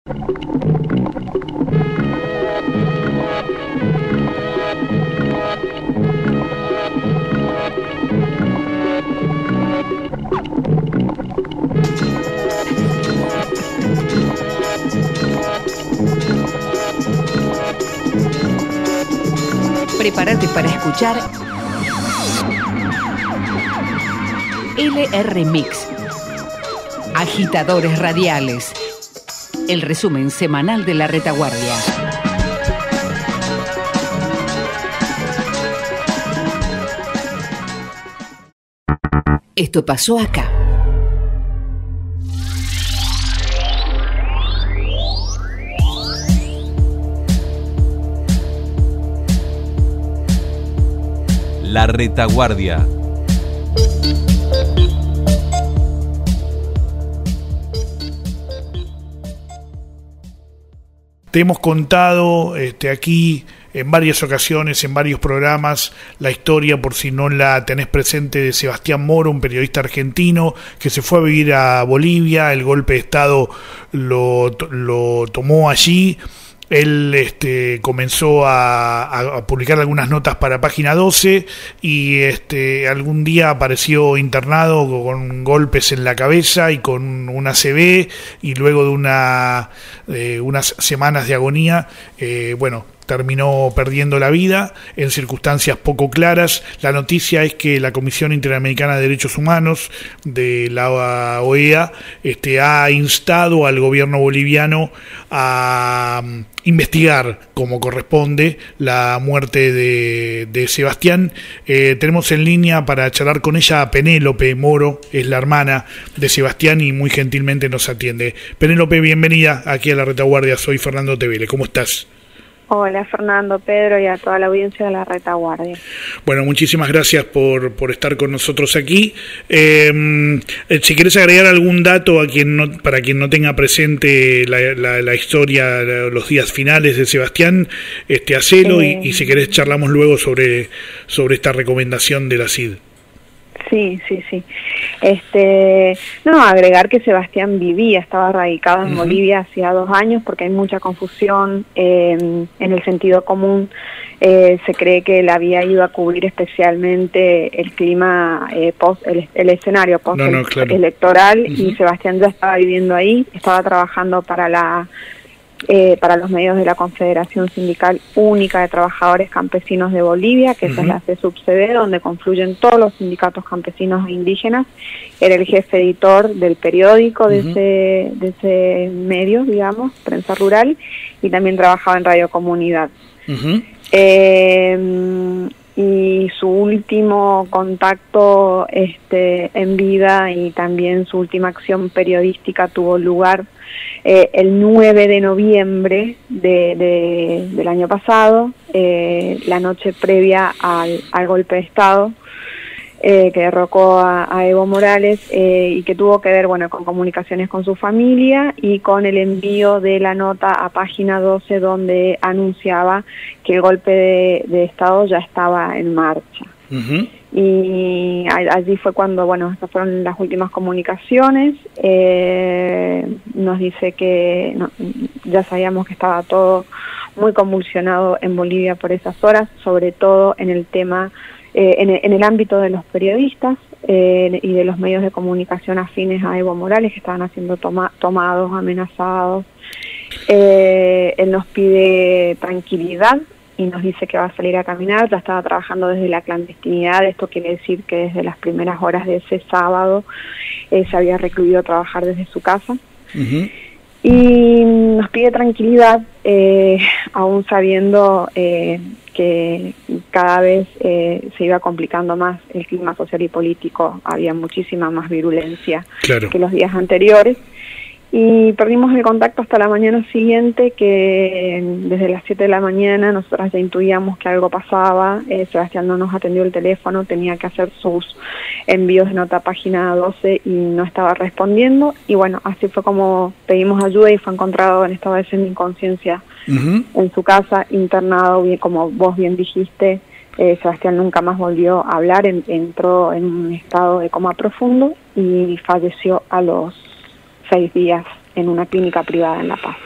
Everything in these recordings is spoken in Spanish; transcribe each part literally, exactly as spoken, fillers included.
Prepárate para escuchar L R Mix, Agitadores Radiales, el resumen semanal de la retaguardia. Esto pasó acá. La retaguardia. Te hemos contado este, aquí en varias ocasiones, en varios programas, la historia, por si no la tenés presente, de Sebastián Moro, un periodista argentino que se fue a vivir a Bolivia. El golpe de Estado lo, lo tomó allí. Él este, comenzó a, a publicar algunas notas para Página doce y este, algún día apareció internado con golpes en la cabeza y con una A C V, y luego de una, eh, unas semanas de agonía, eh, bueno, terminó perdiendo la vida en circunstancias poco claras. La noticia es que la Comisión Interamericana de Derechos Humanos de la O E A este, ha instado al gobierno boliviano a um, investigar como corresponde la muerte de, de Sebastián. Eh, tenemos en línea para charlar con ella a Penélope Moro, es la hermana de Sebastián y muy gentilmente nos atiende. Penélope, bienvenida aquí a La Retaguardia. Soy Fernando Tevele, ¿cómo estás? Hola Fernando, Pedro y a toda la audiencia de La Retaguardia. Bueno, muchísimas gracias por, por estar con nosotros aquí. Eh, si querés agregar algún dato a quien no, para quien no tenga presente la, la, la historia, los días finales de Sebastián, este, hacelo eh, y, y si querés charlamos luego sobre, sobre esta recomendación de la C I D. Sí, sí, sí. Este, no, agregar que Sebastián vivía, estaba radicado en uh-huh. Bolivia hacía dos años, porque hay mucha confusión eh, en el sentido común. Eh, se cree que él había ido a cubrir especialmente el clima eh, post, el, el escenario post no, no, claro. electoral uh-huh. y Sebastián ya estaba viviendo ahí, estaba trabajando para la Eh, para los medios de la Confederación Sindical Única de Trabajadores Campesinos de Bolivia, que uh-huh. esa es la C S U B C B, donde confluyen todos los sindicatos campesinos e indígenas. Era el jefe editor del periódico de, uh-huh. ese, de ese medio, digamos, Prensa Rural, y también trabajaba en Radio Comunidad. Uh-huh. Eh, y su último contacto este, en vida y también su última acción periodística tuvo lugar eh, el nueve de noviembre de, de, del año pasado, eh, la noche previa al, al golpe de Estado eh, que derrocó a, a Evo Morales eh, y que tuvo que ver bueno, con comunicaciones con su familia y con el envío de la nota a Página doce, donde anunciaba que el golpe de, de Estado ya estaba en marcha. Uh-huh. Y allí fue cuando, bueno, estas fueron las últimas comunicaciones. Eh, nos dice que no, ya sabíamos que estaba todo muy convulsionado en Bolivia por esas horas, sobre todo en el tema, eh, en, el, en el ámbito de los periodistas eh, y de los medios de comunicación afines a Evo Morales, que estaban siendo toma, tomados, amenazados. Eh, él nos pide tranquilidad y nos dice que va a salir a caminar. Ya estaba trabajando desde la clandestinidad. Esto quiere decir que desde las primeras horas de ese sábado eh, se había recluido a trabajar desde su casa. Uh-huh. Y nos pide tranquilidad, eh, aún sabiendo eh, que cada vez eh, se iba complicando más el clima social y político. Había muchísima más virulencia claro. que los días anteriores. Y perdimos el contacto hasta la mañana siguiente, que desde las siete de la mañana nosotras ya intuíamos que algo pasaba. eh, Sebastián no nos atendió el teléfono, tenía que hacer sus envíos de nota a Página doce y no estaba respondiendo. Y bueno, así fue como pedimos ayuda y fue encontrado en estado de semi-inconsciencia uh-huh. en su casa, internado, bien, como vos bien dijiste. Eh, Sebastián nunca más volvió a hablar, en, entró en un estado de coma profundo y falleció a los seis días en una clínica privada en La Paz.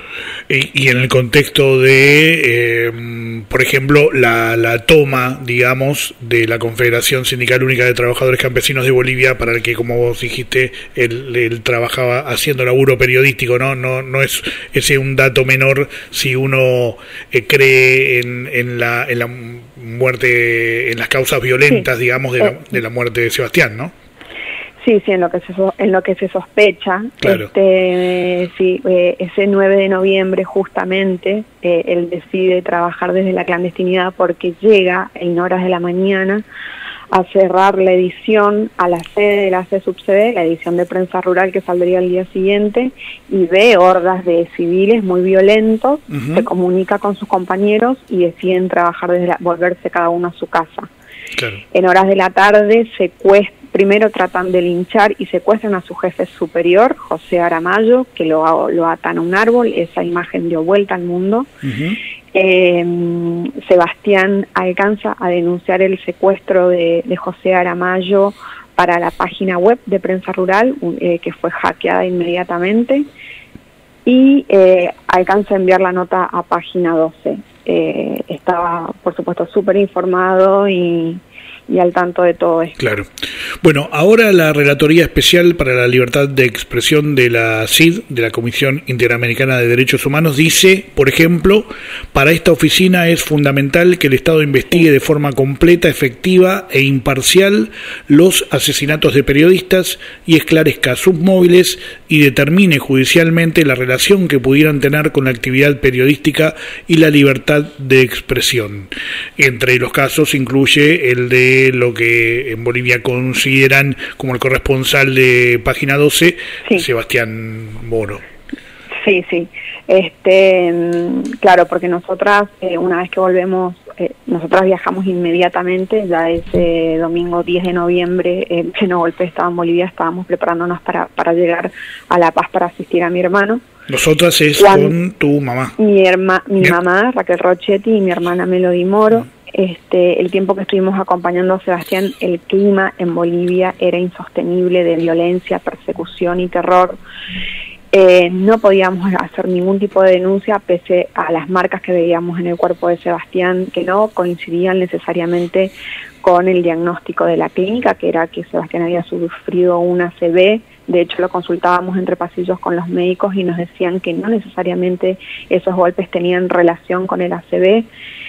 Y, y en el contexto de, eh, por ejemplo, la, la toma, digamos, de la Confederación Sindical Única de Trabajadores Campesinos de Bolivia, para el que, como vos dijiste, él, él trabajaba haciendo laburo periodístico, ¿no? No, no es ese un dato menor si uno eh, cree en, en, la, en la muerte, en las causas violentas, sí, digamos, de la, de la muerte de Sebastián, ¿no? Sí, sí, en lo que se en lo que se sospecha, claro. este, sí, eh, ese nueve de noviembre justamente eh, él decide trabajar desde la clandestinidad porque llega en horas de la mañana a cerrar la edición a la sede de la C S U P C D, la edición de prensa rural que saldría al día siguiente, y ve hordas de civiles muy violentos, uh-huh. se comunica con sus compañeros y deciden trabajar desde la, volverse cada uno a su casa. Claro. En horas de la tarde secuestran, primero tratan de linchar y secuestran a su jefe superior, José Aramayo, que lo, lo atan a un árbol. Esa imagen dio vuelta al mundo. Uh-huh. eh, Sebastián alcanza a denunciar el secuestro de, de José Aramayo para la página web de Prensa Rural, eh, que fue hackeada inmediatamente, y eh, alcanza a enviar la nota a Página doce. Eh, estaba, por supuesto, súper informado y... y al tanto de todo esto. Claro. Bueno, ahora la Relatoría Especial para la Libertad de Expresión de la C I D, de la Comisión Interamericana de Derechos Humanos, dice, por ejemplo, para esta oficina es fundamental que el Estado investigue de forma completa, efectiva e imparcial los asesinatos de periodistas y esclarezca sus móviles y determine judicialmente la relación que pudieran tener con la actividad periodística y la libertad de expresión. Entre los casos incluye el de lo que en Bolivia consideran como el corresponsal de Página doce, sí. Sebastián Moro. Sí, sí. Este, claro, porque nosotras, eh, una vez que volvemos, eh, nosotras viajamos inmediatamente, ya ese domingo diez de noviembre, el pleno golpe de Estado en Bolivia, estábamos preparándonos para, para llegar a La Paz para asistir a mi hermano. Nosotras es Juan, con tu mamá. Mi, herma, mi mamá, Raquel Rochetti, y mi hermana Melody Moro. Mm. Este, el tiempo que estuvimos acompañando a Sebastián, el clima en Bolivia era insostenible de violencia, persecución y terror. Eh, no podíamos hacer ningún tipo de denuncia pese a las marcas que veíamos en el cuerpo de Sebastián, que no coincidían necesariamente con el diagnóstico de la clínica, que era que Sebastián había sufrido una A C V. De hecho, lo consultábamos entre pasillos con los médicos y nos decían que no necesariamente esos golpes tenían relación con el A C V.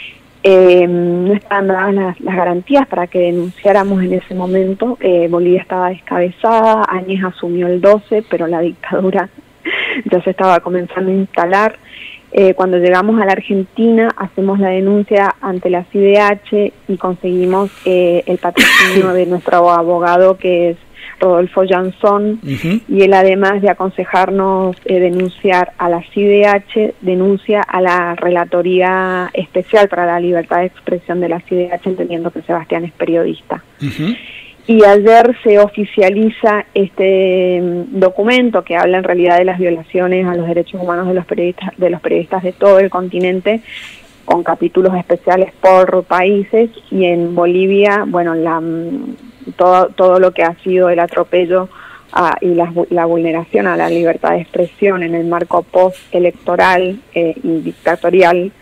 Eh, no estaban dadas las, las garantías para que denunciáramos en ese momento. eh, Bolivia estaba descabezada, Áñez asumió el doce, pero la dictadura ya se estaba comenzando a instalar. Eh, cuando llegamos a la Argentina, hacemos la denuncia ante la C I D H y conseguimos eh, el patrocinio de nuestro abogado, que es Rodolfo Jansson, uh-huh. y él, además de aconsejarnos eh, denunciar a la C I D H, denuncia a la Relatoría Especial para la Libertad de Expresión de la C I D H, entendiendo que Sebastián es periodista. Uh-huh. Y ayer se oficializa este documento que habla en realidad de las violaciones a los derechos humanos de los periodistas, de los periodistas de todo el continente, con capítulos especiales por países, y en Bolivia, bueno, la... todo todo lo que ha sido el atropello a, y la, la vulneración a la libertad de expresión en el marco post-electoral eh, y dictatorial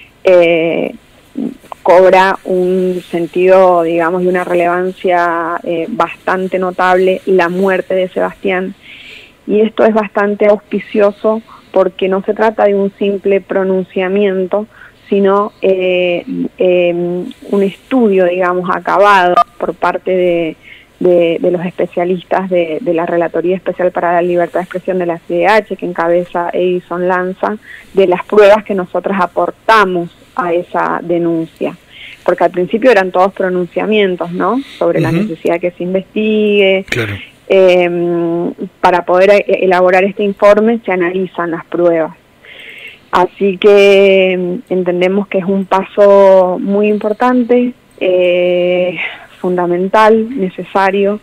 eh, cobra un sentido, digamos, y una relevancia eh, bastante notable la muerte de Sebastián. Y esto es bastante auspicioso porque no se trata de un simple pronunciamiento, sino eh, eh, un estudio, digamos, acabado por parte de, de, de los especialistas de, de la Relatoría Especial para la Libertad de Expresión de la C I D H, que encabeza Edison Lanza, de las pruebas que nosotras aportamos a esa denuncia. Porque al principio eran todos pronunciamientos, ¿no?, sobre uh-huh. la necesidad de que se investigue. Claro. Eh, para poder elaborar este informe se analizan las pruebas. Así que entendemos que es un paso muy importante, eh, fundamental, necesario.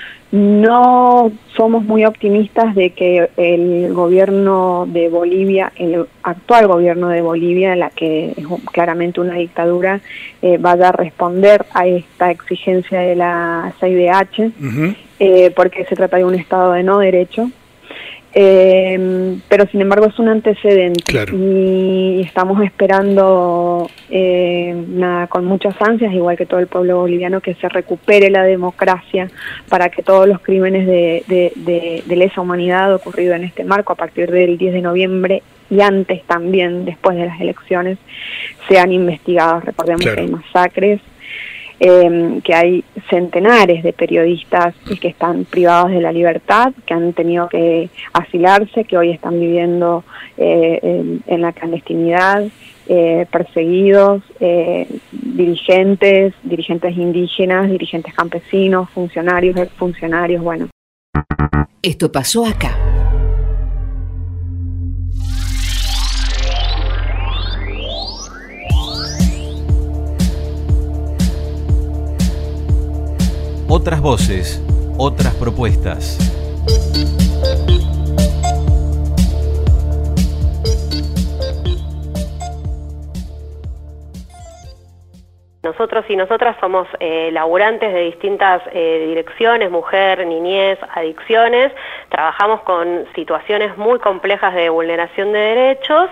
No somos muy optimistas de que el gobierno de Bolivia, el actual gobierno de Bolivia, la que es claramente una dictadura, eh, vaya a responder a esta exigencia de la C I D H, uh-huh. eh, porque se trata de un Estado de no derecho. Eh, pero sin embargo es un antecedente. Claro. Y estamos esperando, eh, nada, con muchas ansias, igual que todo el pueblo boliviano, que se recupere la democracia para que todos los crímenes de, de, de, de lesa humanidad ocurridos en este marco a partir del diez de noviembre y antes también, después de las elecciones, sean investigados. Recordemos claro. que hay masacres, eh, que hay centenares de periodistas que están privados de la libertad, que han tenido que asilarse, que hoy están viviendo eh, en, en la clandestinidad, eh, perseguidos, eh, dirigentes, dirigentes indígenas, dirigentes campesinos, funcionarios, exfuncionarios, bueno. Esto pasó acá. Otras voces, otras propuestas. Nosotros y nosotras somos eh, laburantes de distintas eh, direcciones, mujer, niñez, adicciones, trabajamos con situaciones muy complejas de vulneración de derechos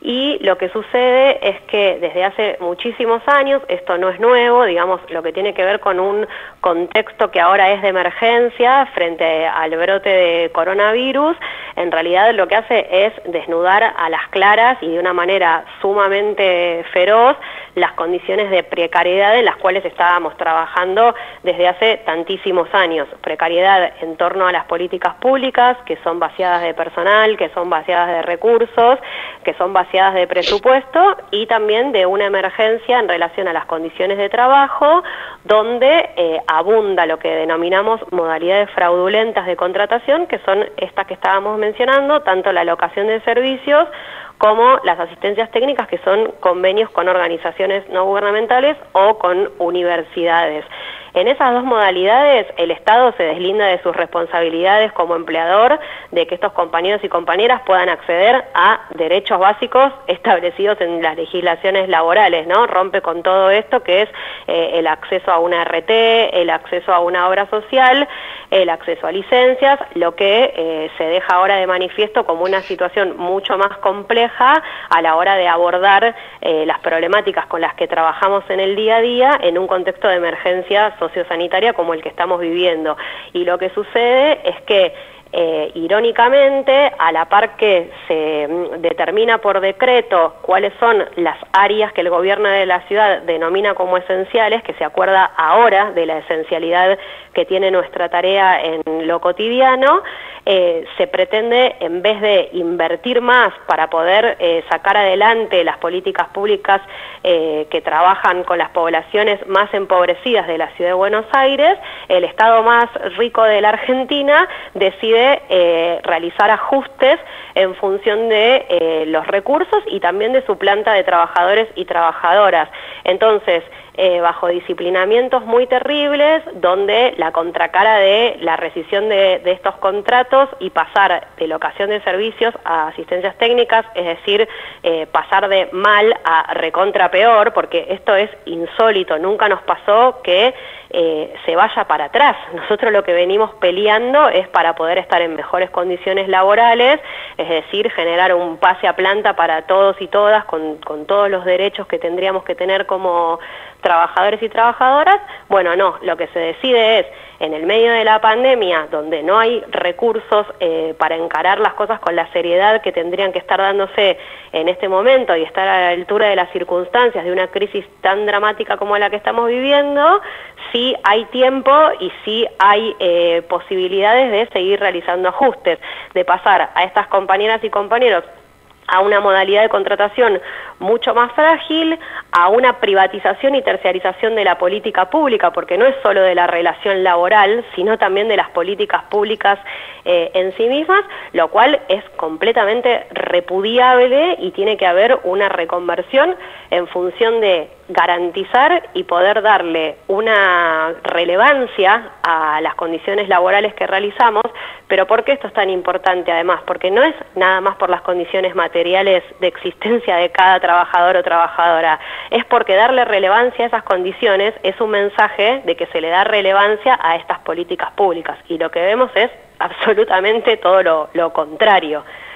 y lo que sucede es que desde hace muchísimos años, esto no es nuevo, digamos, lo que tiene que ver con un contexto que ahora es de emergencia frente al brote de coronavirus, en realidad lo que hace es desnudar a las claras y de una manera sumamente feroz las condiciones de precariedad en las cuales estábamos trabajando desde hace tantísimos años. Precariedad en torno a las políticas públicas, que son vaciadas de personal, que son vaciadas de recursos, que son vaciadas de presupuesto, y también de una emergencia en relación a las condiciones de trabajo, donde eh, abunda lo que denominamos modalidades fraudulentas de contratación, que son estas que estábamos mencionando, tanto la locación de servicios como las asistencias técnicas, que son convenios con organizaciones no gubernamentales o con universidades. En esas dos modalidades, el Estado se deslinda de sus responsabilidades como empleador, de que estos compañeros y compañeras puedan acceder a derechos básicos establecidos en las legislaciones laborales, ¿no? Rompe con todo esto que es eh, el acceso a una R T, el acceso a una obra social, el acceso a licencias, lo que eh, se deja ahora de manifiesto como una situación mucho más compleja a la hora de abordar eh, las problemáticas con las que trabajamos en el día a día en un contexto de emergencia sociosanitaria como el que estamos viviendo. Y lo que sucede es que Eh, irónicamente, a la par que se mm, determina por decreto cuáles son las áreas que el gobierno de la ciudad denomina como esenciales, que se acuerda ahora de la esencialidad que tiene nuestra tarea en lo cotidiano, eh, se pretende, en vez de invertir más para poder eh, sacar adelante las políticas públicas eh, que trabajan con las poblaciones más empobrecidas de la ciudad de Buenos Aires, el estado más rico de la Argentina decide Eh, realizar ajustes en función de eh, los recursos y también de su planta de trabajadores y trabajadoras. Entonces, eh, bajo disciplinamientos muy terribles, donde la contracara de la rescisión de, de estos contratos y pasar de locación de servicios a asistencias técnicas, es decir, eh, pasar de mal a recontra peor, porque esto es insólito, nunca nos pasó que eh, se vaya para atrás. Nosotros lo que venimos peleando es para poder estar en mejores condiciones laborales, es decir, generar un pase a planta para todos y todas, con, con todos los derechos que tendríamos que tener como trabajadores y trabajadoras. Bueno, no, lo que se decide es, en el medio de la pandemia, donde no hay recursos eh, para encarar las cosas con la seriedad que tendrían que estar dándose en este momento y estar a la altura de las circunstancias de una crisis tan dramática como la que estamos viviendo, sí hay tiempo y sí hay eh, posibilidades de seguir realizando ajustes, de pasar a estas compañeras y compañeros a una modalidad de contratación mucho más frágil, a una privatización y terciarización de la política pública, porque no es solo de la relación laboral, sino también de las políticas públicas eh, en sí mismas, lo cual es completamente repudiable y tiene que haber una reconversión en función de garantizar y poder darle una relevancia a las condiciones laborales que realizamos. Pero ¿por qué esto es tan importante además? Porque no es nada más por las condiciones materiales de existencia de cada trabajador o trabajadora, es porque darle relevancia a esas condiciones es un mensaje de que se le da relevancia a estas políticas públicas, y lo que vemos es absolutamente todo lo, lo contrario.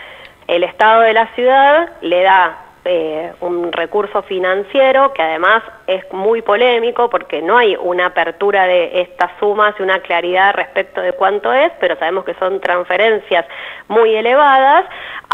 el Estado de la ciudad le da Eh, un recurso financiero que además es muy polémico porque no hay una apertura de estas sumas y una claridad respecto de cuánto es, pero sabemos que son transferencias muy elevadas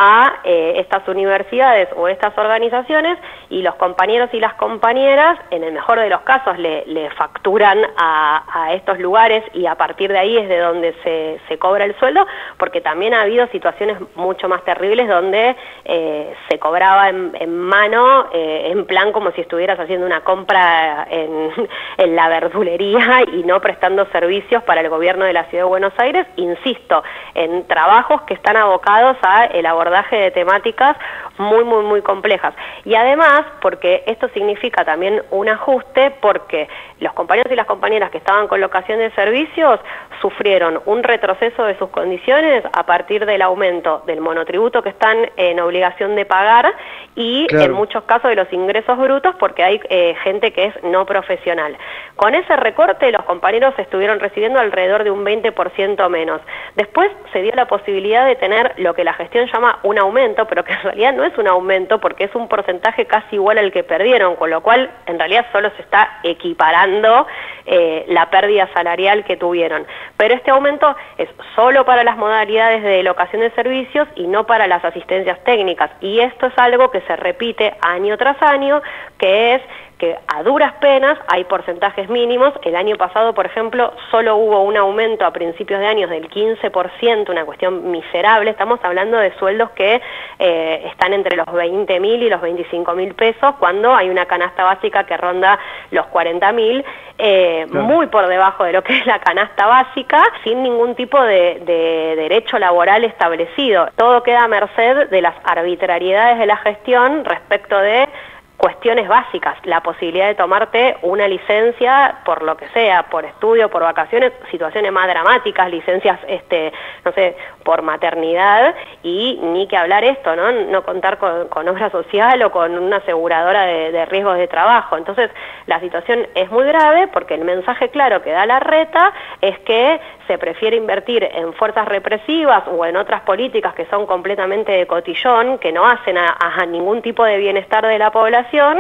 a eh, estas universidades o estas organizaciones, y los compañeros y las compañeras, en el mejor de los casos, le, le facturan a, a estos lugares, y a partir de ahí es de donde se, se cobra el sueldo, porque también ha habido situaciones mucho más terribles donde eh, se cobraba en en mano, eh, en plan como si estuvieras haciendo una compra en, en la verdulería y no prestando servicios para el gobierno de la Ciudad de Buenos Aires, insisto, en trabajos que están abocados a el abordaje de temáticas muy, muy, muy complejas. Y además, porque esto significa también un ajuste, porque los compañeros y las compañeras que estaban con locación de servicios sufrieron un retroceso de sus condiciones a partir del aumento del monotributo que están en obligación de pagar, y claro, en muchos casos de los ingresos brutos, porque hay eh, gente que es no profesional. Con ese recorte los compañeros estuvieron recibiendo alrededor de un veinte por ciento menos. Después se dio la posibilidad de tener lo que la gestión llama un aumento, pero que en realidad no es un aumento porque es un porcentaje casi igual al que perdieron, con lo cual en realidad solo se está equiparando eh, la pérdida salarial que tuvieron. Pero este aumento es solo para las modalidades de locación de servicios y no para las asistencias técnicas, y esto es algo que se repite año tras año, que es que a duras penas hay porcentajes mínimos. El año pasado, por ejemplo, solo hubo un aumento a principios de años del quince por ciento, una cuestión miserable. Estamos hablando de sueldos que eh, están entre los veinte mil y los veinticinco mil pesos, cuando hay una canasta básica que ronda los cuarenta mil, eh, claro, muy por debajo de lo que es la canasta básica, sin ningún tipo de, de derecho laboral establecido. Todo queda a merced de las arbitrariedades de la gestión respecto de cuestiones básicas, la posibilidad de tomarte una licencia por lo que sea, por estudio, por vacaciones, situaciones más dramáticas, licencias, este, no sé, por maternidad, y ni que hablar esto, ¿no? No contar con, con obra social o con una aseguradora de, de riesgos de trabajo. Entonces, la situación es muy grave porque el mensaje claro que da la reta es que se prefiere invertir en fuerzas represivas o en otras políticas que son completamente de cotillón, que no hacen a, a ningún tipo de bienestar de la población,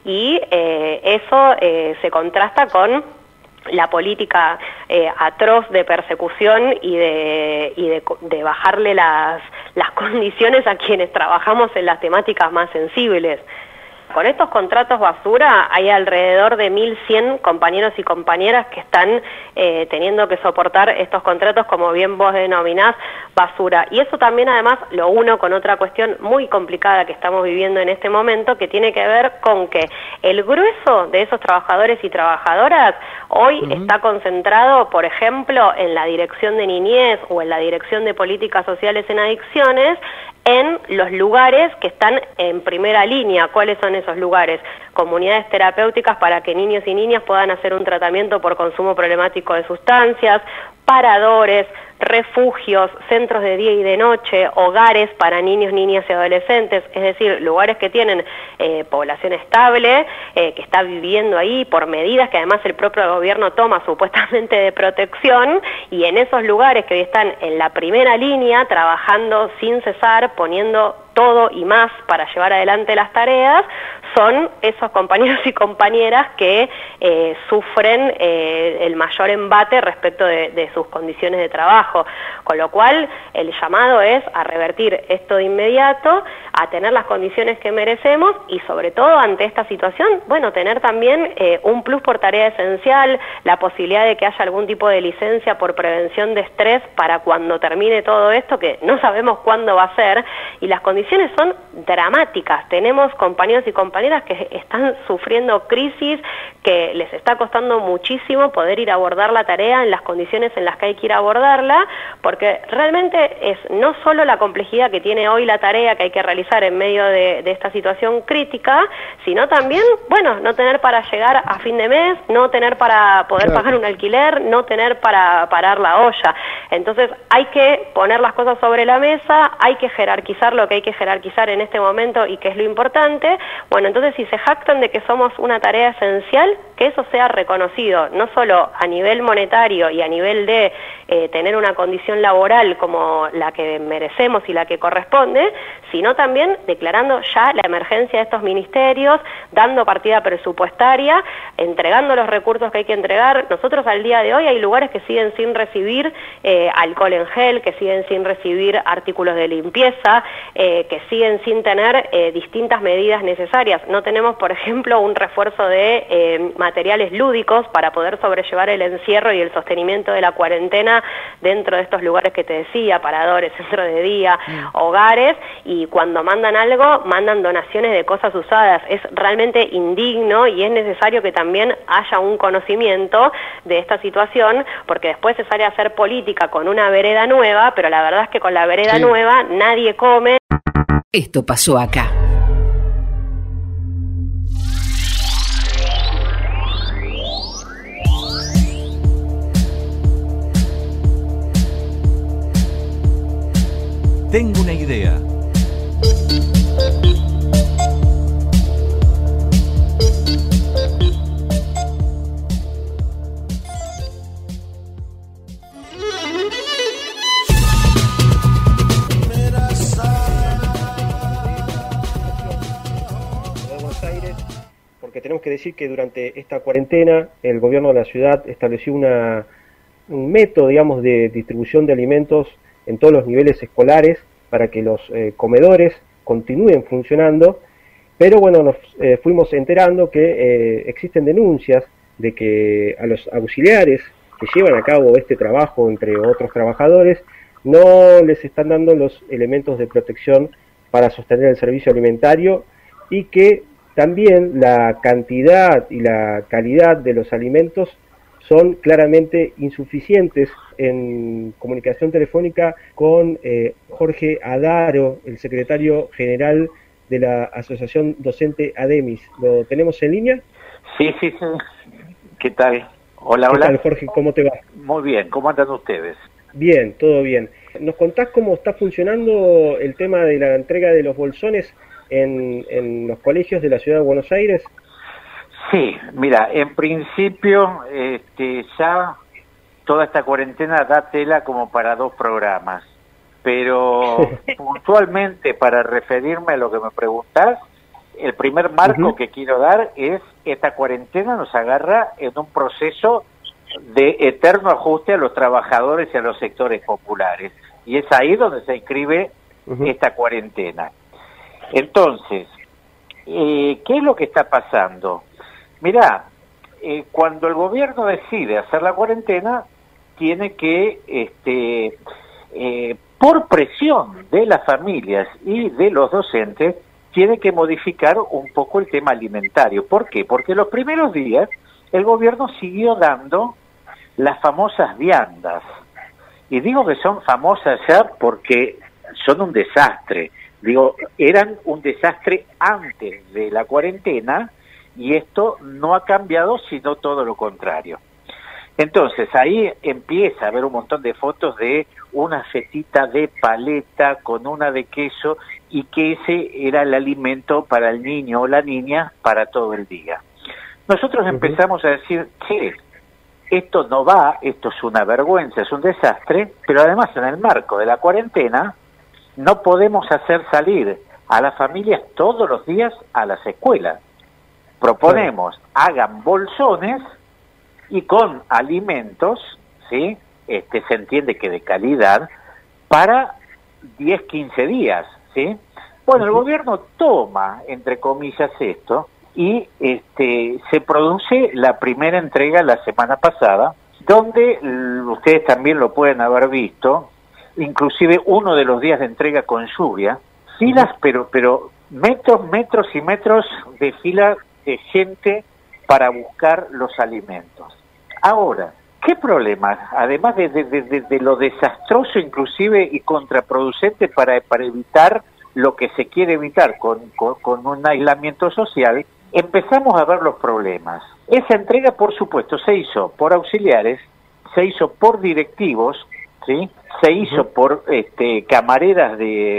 y eh, eso eh, se contrasta con la política eh, atroz de persecución y de, y de, de bajarle las, las condiciones a quienes trabajamos en las temáticas más sensibles. Con estos contratos basura hay alrededor de mil cien compañeros y compañeras que están eh, teniendo que soportar estos contratos, como bien vos denominás, basura. Y eso también además lo uno con otra cuestión muy complicada que estamos viviendo en este momento, que tiene que ver con que el grueso de esos trabajadores y trabajadoras hoy uh-huh. está concentrado, por ejemplo, en la dirección de niñez o en la dirección de políticas sociales en adicciones, en los lugares que están en primera línea. ¿Cuáles son esos lugares? Comunidades terapéuticas para que niños y niñas puedan hacer un tratamiento por consumo problemático de sustancias, paradores, refugios, centros de día y de noche, hogares para niños, niñas y adolescentes, es decir, lugares que tienen eh, población estable, eh, que está viviendo ahí por medidas que además el propio gobierno toma supuestamente de protección, y en esos lugares que hoy están en la primera línea, trabajando sin cesar, poniendo todo y más para llevar adelante las tareas, son esos compañeros y compañeras que eh, sufren eh, el mayor embate respecto de, de sus condiciones de trabajo, con lo cual el llamado es a revertir esto de inmediato, a tener las condiciones que merecemos, y sobre todo ante esta situación, bueno, tener también eh, un plus por tarea esencial, la posibilidad de que haya algún tipo de licencia por prevención de estrés para cuando termine todo esto, que no sabemos cuándo va a ser, y las condiciones son dramáticas. Tenemos compañeros y compañeras que están sufriendo crisis, que les está costando muchísimo poder ir a abordar la tarea en las condiciones en las que hay que ir a abordarla, porque realmente es no solo la complejidad que tiene hoy la tarea que hay que realizar en medio de, de esta situación crítica, sino también, bueno, no tener para llegar a fin de mes, no tener para poder claro. pagar un alquiler, no tener para parar la olla. Entonces hay que poner las cosas sobre la mesa, hay que jerarquizar jerarquizar lo que hay que jerarquizar en este momento y que es lo importante, bueno, entonces si se jactan de que somos una tarea esencial, que eso sea reconocido, no solo a nivel monetario y a nivel de eh, tener una condición laboral como la que merecemos y la que corresponde, sino también declarando ya la emergencia de estos ministerios, dando partida presupuestaria, entregando los recursos que hay que entregar. Nosotros al día de hoy hay lugares que siguen sin recibir eh, alcohol en gel, que siguen sin recibir artículos de limpieza, eh, que siguen sin tener eh, distintas medidas necesarias. No tenemos, por ejemplo, un refuerzo de eh, materiales lúdicos para poder sobrellevar el encierro y el sostenimiento de la cuarentena dentro de estos lugares que te decía, paradores, centro de día, mm. hogares, y cuando mandan algo, mandan donaciones de cosas usadas. Es realmente indigno y es necesario que también haya un conocimiento de esta situación, porque después se sale a hacer política con una vereda nueva, pero la verdad es que con la vereda sí. nueva nadie come. Esto pasó acá. Tengo una idea. Porque tenemos que decir que durante esta cuarentena el gobierno de la ciudad estableció una, un método, digamos, de distribución de alimentos en todos los niveles escolares para que los eh, comedores continúen funcionando, pero bueno, nos eh, fuimos enterando que eh, existen denuncias de que a los auxiliares que llevan a cabo este trabajo, entre otros trabajadores, no les están dando los elementos de protección para sostener el servicio alimentario, y que también la cantidad y la calidad de los alimentos son claramente insuficientes. En comunicación telefónica con eh, Jorge Adaro, el secretario general de la Asociación Docente ADEMIS. ¿Lo tenemos en línea? Sí, sí, sí. ¿Qué tal? Hola, ¿Qué hola. tal, Jorge? ¿Cómo te va? Muy bien. ¿Cómo andan ustedes? Bien, todo bien. ¿Nos contás cómo está funcionando el tema de la entrega de los bolsones en, en los colegios de la Ciudad de Buenos Aires? Sí, mira, en principio este, ya toda esta cuarentena da tela como para dos programas, pero puntualmente para referirme a lo que me preguntás, el primer marco uh-huh. que quiero dar es: esta cuarentena nos agarra en un proceso de eterno ajuste a los trabajadores y a los sectores populares, y es ahí donde se inscribe uh-huh. esta cuarentena. Entonces, eh, ¿qué es lo que está pasando? Mirá, eh, cuando el gobierno decide hacer la cuarentena, tiene que, este, eh, por presión de las familias y de los docentes, tiene que modificar un poco el tema alimentario. ¿Por qué? Porque los primeros días el gobierno siguió dando las famosas viandas. Y digo que son famosas ya porque son un desastre. Digo, eran un desastre antes de la cuarentena, y esto no ha cambiado, sino todo lo contrario. Entonces, ahí empieza a haber un montón de fotos de una fetita de paleta con una de queso, y que ese era el alimento para el niño o la niña para todo el día. Nosotros uh-huh. empezamos a decir, che, esto no va, esto es una vergüenza, es un desastre, pero además en el marco de la cuarentena no podemos hacer salir a las familias todos los días a las escuelas. Proponemos, sí. hagan bolsones y con alimentos, ¿sí? Este, se entiende que de calidad, para diez, quince días, ¿sí? Bueno, el gobierno toma, entre comillas, esto, y este, se produce la primera entrega la semana pasada, donde ustedes también lo pueden haber visto, inclusive uno de los días de entrega con lluvia, filas, pero, pero metros, metros y metros de fila de gente para buscar los alimentos. Ahora, ¿qué problema? Además de, de, de, de lo desastroso inclusive y contraproducente para, para evitar lo que se quiere evitar con, con, con un aislamiento social, empezamos a ver los problemas. Esa entrega, por supuesto, se hizo por auxiliares, se hizo por directivos, ¿sí? Se hizo por este, camareras de,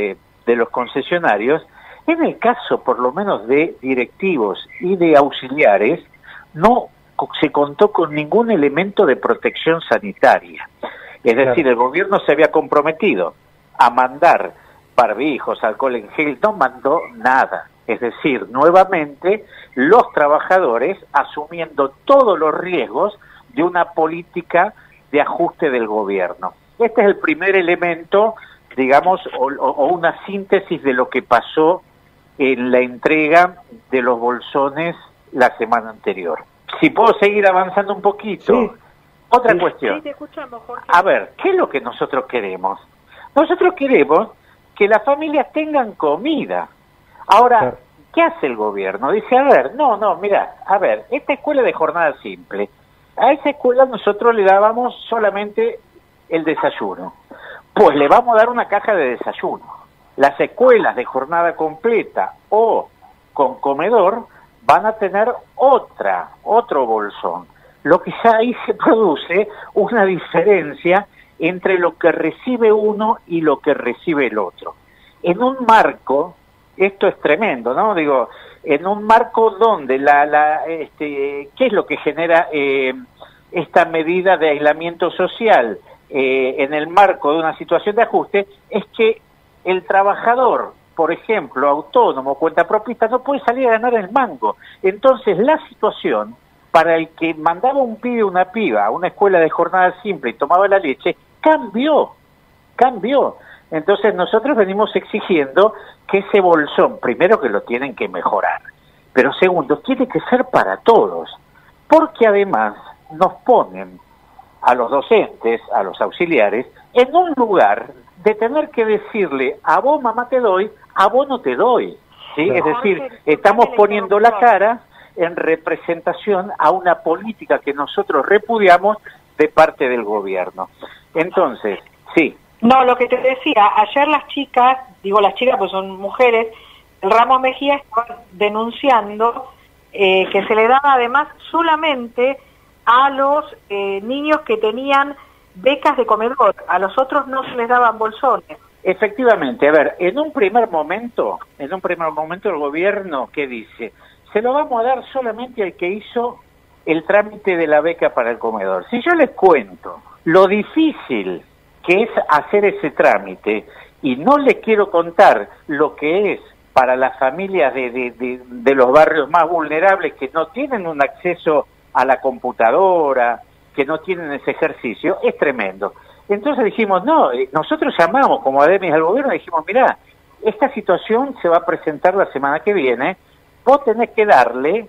de los concesionarios, en el caso por lo menos de directivos y de auxiliares, no se contó con ningún elemento de protección sanitaria. Es decir, claro, el gobierno se había comprometido a mandar barbijos, alcohol en gel, no mandó nada. Es decir, nuevamente los trabajadores asumiendo todos los riesgos de una política de ajuste del gobierno. Este es el primer elemento, digamos, o, o una síntesis de lo que pasó en la entrega de los bolsones la semana anterior. Si puedo seguir avanzando un poquito. Sí. Otra sí. cuestión. Sí, te escuchamos, Jorge. A ver, ¿qué es lo que nosotros queremos? Nosotros queremos que las familias tengan comida. Ahora, claro, ¿qué hace el gobierno? Dice, a ver, no, no, mira, a ver, esta escuela de jornada simple, a esa escuela nosotros le dábamos solamente el desayuno. Pues le vamos a dar una caja de desayuno. Las escuelas de jornada completa o con comedor van a tener otra, otro bolsón. Lo que ya ahí se produce una diferencia entre lo que recibe uno y lo que recibe el otro. En un marco, esto es tremendo, ¿no? Digo, en un marco donde la, la este, ¿qué es lo que genera eh, esta medida de aislamiento social eh, en el marco de una situación de ajuste? Es que el trabajador, por ejemplo, autónomo, cuentapropista, no puede salir a ganar el mango. Entonces, la situación para el que mandaba un pibe o una piba a una escuela de jornada simple y tomaba la leche, cambió, cambió. Entonces, nosotros venimos exigiendo que ese bolsón, primero que lo tienen que mejorar, pero segundo, tiene que ser para todos, porque además nos ponen a los docentes, a los auxiliares, en un lugar de tener que decirle, a vos mamá te doy, a vos no te doy, ¿sí? Es decir, estamos poniendo la cara en representación a una política que nosotros repudiamos de parte del gobierno. Entonces, sí. No, lo que te decía, ayer las chicas, digo las chicas pues son mujeres, el Ramos Mejía estaban denunciando eh, que se le daba además solamente a los eh, niños que tenían becas de comedor, a los otros no se les daban bolsones. Efectivamente, a ver, en un primer momento, en un primer momento el gobierno, ¿qué dice? Se lo vamos a dar solamente al que hizo el trámite de la beca para el comedor. Si yo les cuento lo difícil que es hacer ese trámite, y no les quiero contar lo que es para las familias de, de, de, de los barrios más vulnerables que no tienen un acceso a la computadora, que no tienen ese ejercicio, es tremendo. Entonces dijimos, no, nosotros llamamos como ADEMIS al gobierno y dijimos, mirá, esta situación se va a presentar la semana que viene, vos tenés que darle,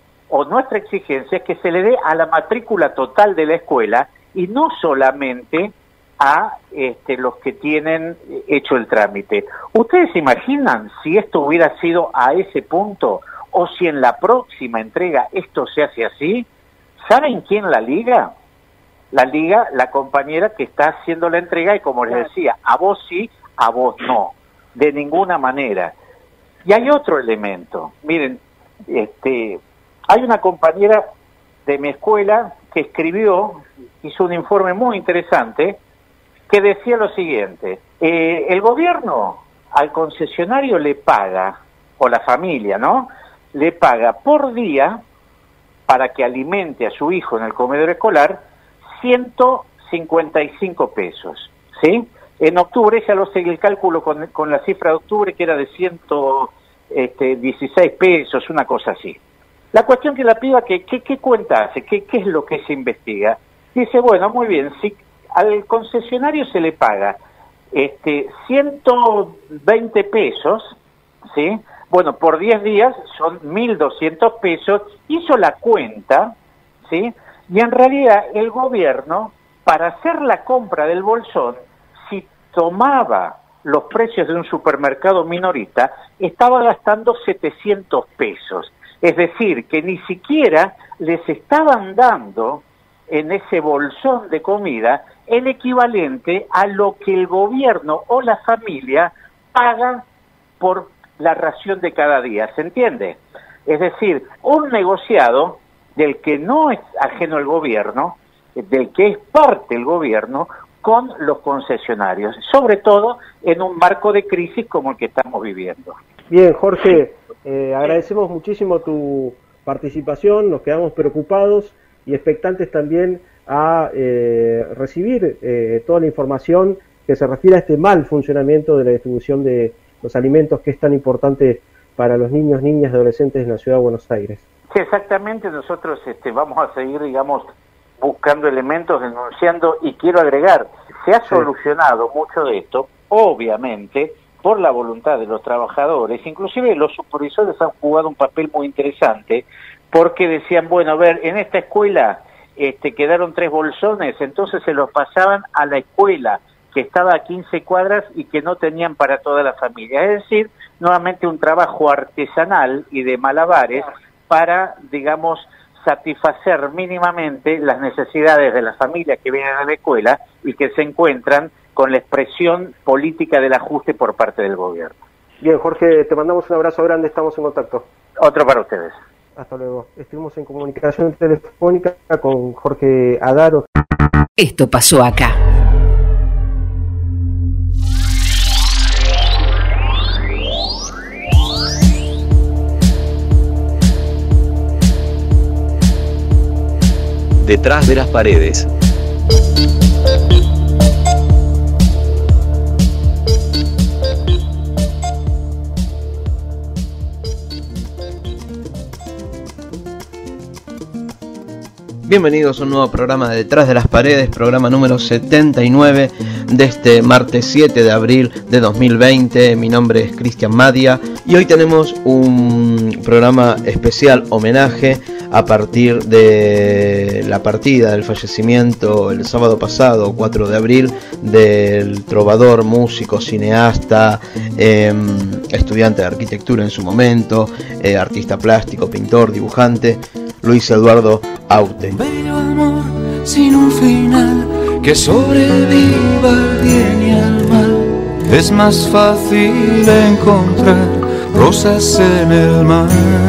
o nuestra exigencia es que se le dé a la matrícula total de la escuela y no solamente a este, los que tienen hecho el trámite. ¿Ustedes se imaginan si esto hubiera sido a ese punto o si en la próxima entrega esto se hace así? ¿Saben quién la liga? La liga, la compañera que está haciendo la entrega y como les decía, a vos sí, a vos no, de ninguna manera. Y hay otro elemento, miren, este, hay una compañera de mi escuela que escribió, hizo un informe muy interesante, que decía lo siguiente, eh, el gobierno al concesionario le paga, o la familia, ¿no?, le paga por día, para que alimente a su hijo en el comedor escolar, ciento cincuenta y cinco pesos, ¿sí? En octubre, ya lo sé, el cálculo con, con la cifra de octubre, que era de ciento dieciséis pesos, una cosa así. La cuestión que la piba, que, ¿qué, qué cuenta hace? ¿Qué, ¿Qué es lo que se investiga? Dice, bueno, muy bien, si al concesionario se le paga este ciento veinte pesos, ¿sí? Bueno, por diez días son mil doscientos pesos, hizo la cuenta, ¿sí? Y en realidad el gobierno, para hacer la compra del bolsón, si tomaba los precios de un supermercado minorista, estaba gastando setecientos pesos. Es decir, que ni siquiera les estaban dando en ese bolsón de comida el equivalente a lo que el gobierno o la familia pagan por la ración de cada día, ¿se entiende? Es decir, un negociado del que no es ajeno al gobierno, del que es parte el gobierno, con los concesionarios, sobre todo en un marco de crisis como el que estamos viviendo. Bien, Jorge, eh, agradecemos muchísimo tu participación, nos quedamos preocupados y expectantes también a eh, recibir eh, toda la información que se refiere a este mal funcionamiento de la distribución de los alimentos, que es tan importante para los niños, niñas y adolescentes de la Ciudad de Buenos Aires. Sí, exactamente, nosotros este, vamos a seguir, digamos, buscando elementos, denunciando, y quiero agregar, se ha solucionado sí. mucho de esto, obviamente, por la voluntad de los trabajadores, inclusive los supervisores han jugado un papel muy interesante, porque decían, bueno, a ver, en esta escuela este, quedaron tres bolsones, entonces se los pasaban a la escuela, que estaba a quince cuadras y que no tenían para toda la familia. Es decir, nuevamente un trabajo artesanal y de malabares para, digamos, satisfacer mínimamente las necesidades de las familias que vienen a la escuela y que se encuentran con la expresión política del ajuste por parte del gobierno. Bien, Jorge, te mandamos un abrazo grande, estamos en contacto. Otro para ustedes. Hasta luego. Estuvimos en comunicación telefónica con Jorge Adaro. Esto pasó acá. Detrás de las paredes. Bienvenidos a un nuevo programa de Detrás de las Paredes, programa número setenta y nueve de este martes siete de abril de dos mil veinte. Mi nombre es Cristian Madia y hoy tenemos un programa especial homenaje a partir de la partida, del fallecimiento el sábado pasado, cuatro de abril, del trovador, músico, cineasta, eh, estudiante de arquitectura en su momento, eh, artista plástico, pintor, dibujante, Luis Eduardo Aute. Bello amor sin un final, que sobreviva al bien y al mal. Es más fácil encontrar rosas en el mar.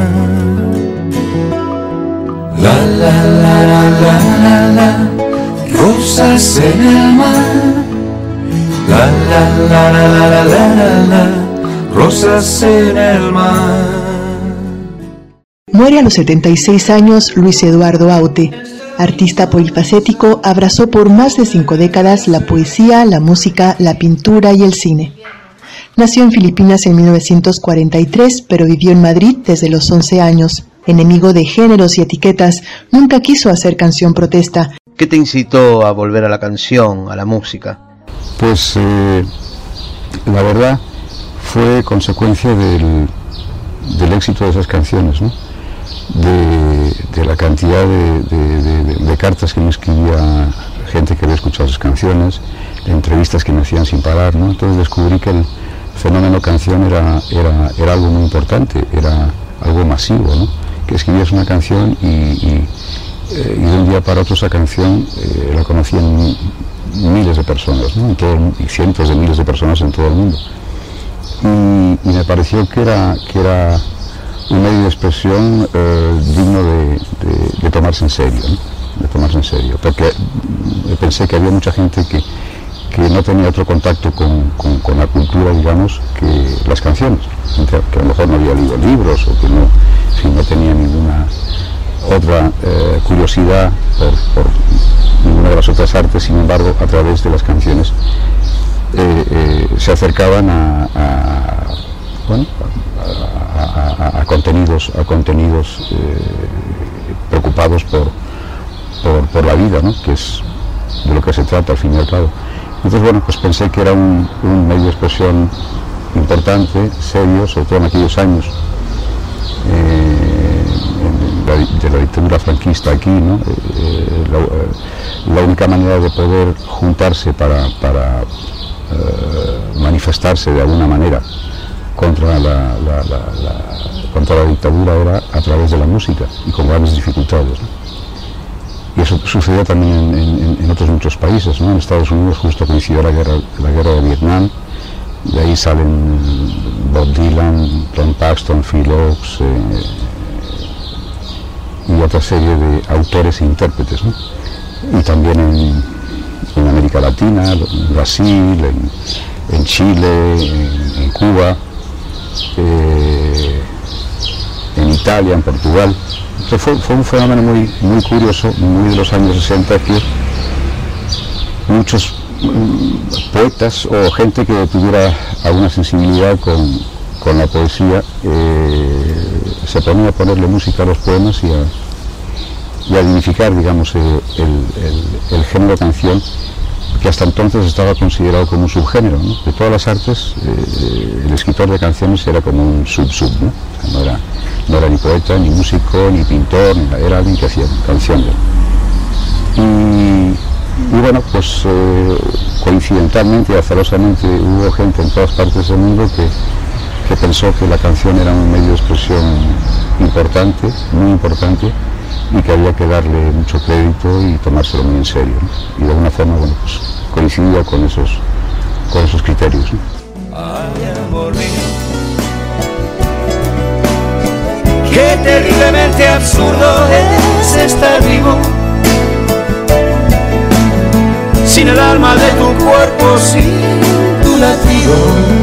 La la la la la la la, rosas en el mar. La la la la la la la la, la rosas en el mar. Muere a los setenta y seis años Luis Eduardo Aute. Artista polifacético, abrazó por más de cinco décadas la poesía, la música, la pintura y el cine. Nació en Filipinas en mil novecientos cuarenta y tres, pero vivió en Madrid desde los once años. Enemigo de géneros y etiquetas, nunca quiso hacer canción protesta. ¿Qué te incitó a volver a la canción, a la música? Pues eh, la verdad fue consecuencia del, del éxito de esas canciones, ¿no? De, de la cantidad de, de, de, de cartas que me escribía gente que había escuchado esas canciones, de entrevistas que me hacían sin parar, ¿no? Entonces descubrí que el fenómeno canción era, era, era algo muy importante, era algo masivo, ¿no? Que escribías una canción y, y, eh, y de un día para otro esa canción eh, la conocían miles de personas, ¿no? En todo, y cientos de miles de personas en todo el mundo. Y, y me pareció que era, que era un medio de expresión eh, digno de, de, de tomarse en serio, ¿no? De tomarse en serio, porque pensé que había mucha gente que, que no tenía otro contacto con, con, con la cultura, digamos, que las canciones, gente que a lo mejor no había leído libros o que no, si no tenía ninguna otra eh, curiosidad por, por ninguna de las otras artes, sin embargo, a través de las canciones eh, eh, se acercaban a, a bueno, a, a, a, a contenidos, a contenidos eh, preocupados por, por, por la vida, ¿no? Que es de lo que se trata al fin y al cabo. Entonces, bueno, pues pensé que era un, un medio de expresión importante, serio, sobre todo en aquellos años eh, la, de la dictadura franquista aquí, ¿no? Eh, la, la única manera de poder juntarse para, para eh, manifestarse de alguna manera contra la, la, la, la, contra la dictadura era a través de la música y con grandes dificultades, ¿no? Y eso sucedió también en, en, en otros muchos países, ¿no? En Estados Unidos justo coincidió la guerra, la guerra de Vietnam, de ahí salen Bob Dylan, Tom Paxton, Phil Ochs eh, y otra serie de autores e intérpretes, ¿no? Y también en, en América América Latina, en Brasil, en, en Chile, en, en Cuba, eh, en Italia, en Portugal. Entonces fue, fue un fenómeno muy, muy curioso, muy de los años sesenta, que muchos mm, poetas o gente que tuviera alguna sensibilidad con, con la poesía eh, se ponía a ponerle música a los poemas y a, y a dignificar, digamos, el, el, el género canción, que hasta entonces estaba considerado como un subgénero, ¿no? De todas las artes, eh, el escritor de canciones era como un sub-sub, ¿no? O sea, no era, no era ni poeta, ni músico, ni pintor, ni nada, era alguien que hacía canciones. Y, y bueno, pues eh, coincidentalmente y azarosamente hubo gente en todas partes del mundo que, que pensó que la canción era un medio de expresión importante, muy importante, y que había que darle mucho crédito y tomárselo muy en serio, ¿no? Y de alguna forma, bueno, pues coincidía con esos, con esos criterios, ¿no? Ay, amor mío, qué terriblemente absurdo es estar vivo sin el alma de tu cuerpo, sin tu latido,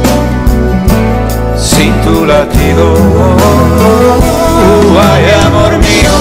sin tu latido. Ay, amor mío.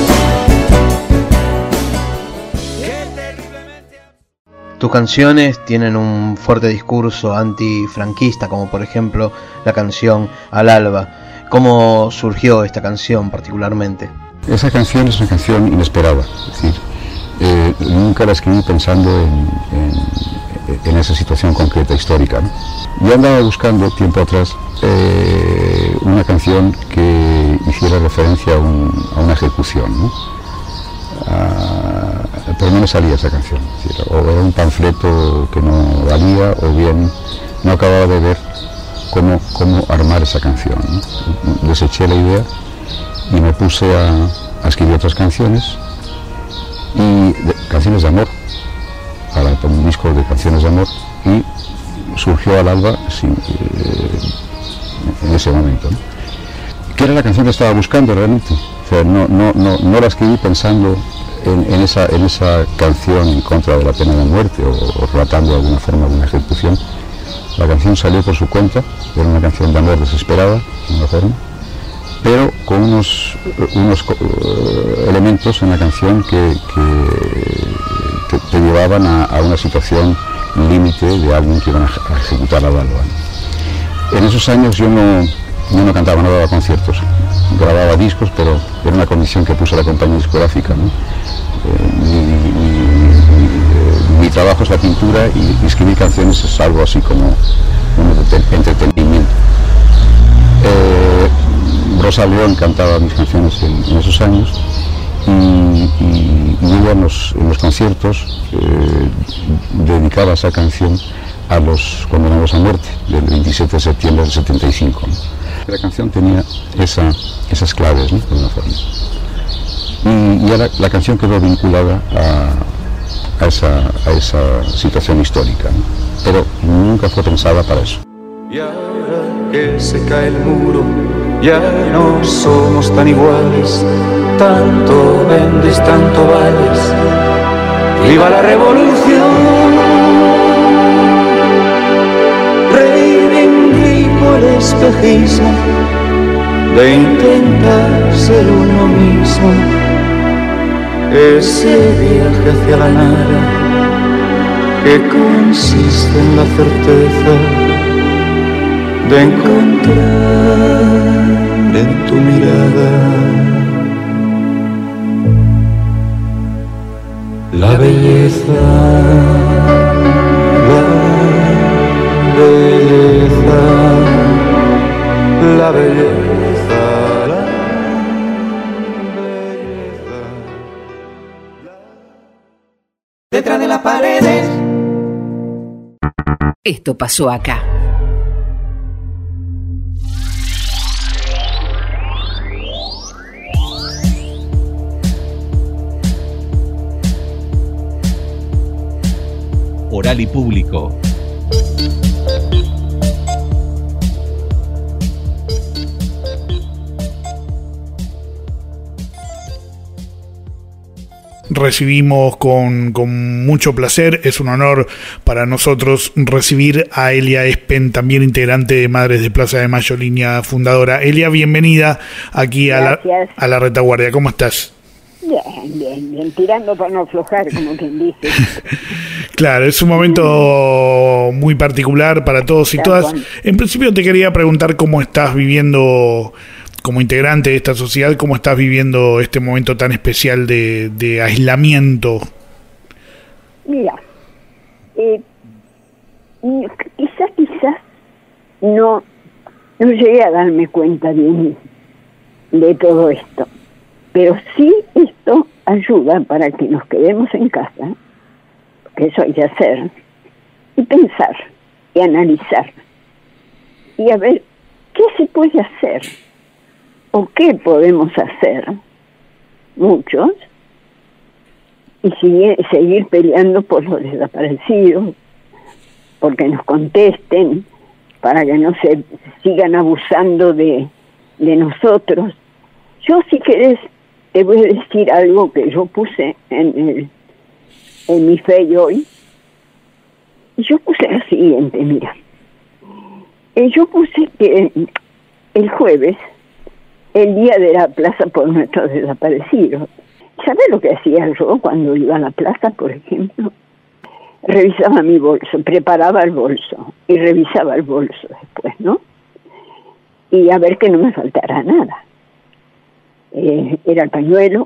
Tus canciones tienen un fuerte discurso antifranquista, como por ejemplo la canción Al Alba. ¿Cómo surgió esta canción particularmente? Esa canción es una canción inesperada, es decir, eh, nunca la escribí pensando en, en, en esa situación concreta histórica, ¿no? Yo andaba buscando tiempo atrás eh, una canción que hiciera referencia a, un, a una ejecución, ¿no? Ah, pero no me salía esa canción, es decir, o era un panfleto que no valía, o bien no acababa de ver cómo, cómo armar esa canción, ¿no? Deseché la idea y me puse a, a escribir otras canciones, y de, canciones de amor, para, para un disco de canciones de amor, y surgió Al Alba sin, eh, en ese momento, ¿no? ¿Qué era la canción que estaba buscando realmente? O sea, no, no, no, no la escribí pensando en, en, esa, en esa canción en contra de la pena de muerte, o, o relatando de alguna forma alguna ejecución. La canción salió por su cuenta, era una canción de amor desesperada, de alguna forma, pero con unos, unos uh, elementos en la canción que, que, que te llevaban a, a una situación límite de alguien que iban a, a ejecutar Al Alba. En esos años yo no, yo no cantaba, no daba conciertos, grababa discos, pero era una condición que puso la compañía discográfica, ¿no? Eh, mi, mi, mi, mi trabajo es la pintura, y, y escribir canciones es algo así como un entretenimiento. Eh, Rosa León cantaba mis canciones en, en esos años, y, y, y yo en los, en los conciertos eh, dedicaba esa canción a los condenados a muerte del veintisiete de septiembre del setenta y cinco, ¿no? La canción tenía esa, esas claves, ¿no? De alguna forma. Y, y ahora la canción quedó vinculada a, a, esa, a esa situación histórica, ¿no? Pero nunca fue pensada para eso. Y ahora que se cae el muro, ya no somos tan iguales, tanto vendes, tanto vales. ¡Viva la revolución! Reivindico el espejismo de intentar ser uno mismo, ese viaje hacia la nada que consiste en la certeza de encontrar en tu mirada la belleza, la belleza, la belleza, la belleza. Detrás de las paredes. Esto pasó acá. Oral y público. recibimos con, con mucho placer. Es un honor para nosotros recibir a Elia Espen, también integrante de Madres de Plaza de Mayo, línea fundadora. Elia, bienvenida aquí a la, a la retaguardia. ¿Cómo estás? Bien, bien, bien, tirando para no aflojar, como quien dice. Claro, es un momento muy particular para todos y todas. En principio te quería preguntar cómo estás viviendo, como integrante de esta sociedad, cómo estás viviendo este momento tan especial de, de aislamiento. Mira, eh, quizás, quizás no, no llegué a darme cuenta bien de todo esto. Pero sí esto ayuda para que nos quedemos en casa, porque eso hay que hacer, y pensar, y analizar, y a ver qué se puede hacer, o qué podemos hacer, muchos, y sigue, seguir peleando por los desaparecidos, porque nos contesten, para que no se sigan abusando de, de nosotros. Yo, si querés, te voy a decir algo que yo puse en, el, en mi Face hoy. Y yo puse lo siguiente, mira. Eh, yo puse que el jueves, el día de la plaza por nuestros desaparecidos. ¿Sabes lo que hacía yo cuando iba a la plaza, por ejemplo? Revisaba mi bolso, preparaba el bolso y revisaba el bolso después, ¿no? Y a ver que no me faltara nada. Eh, era el pañuelo,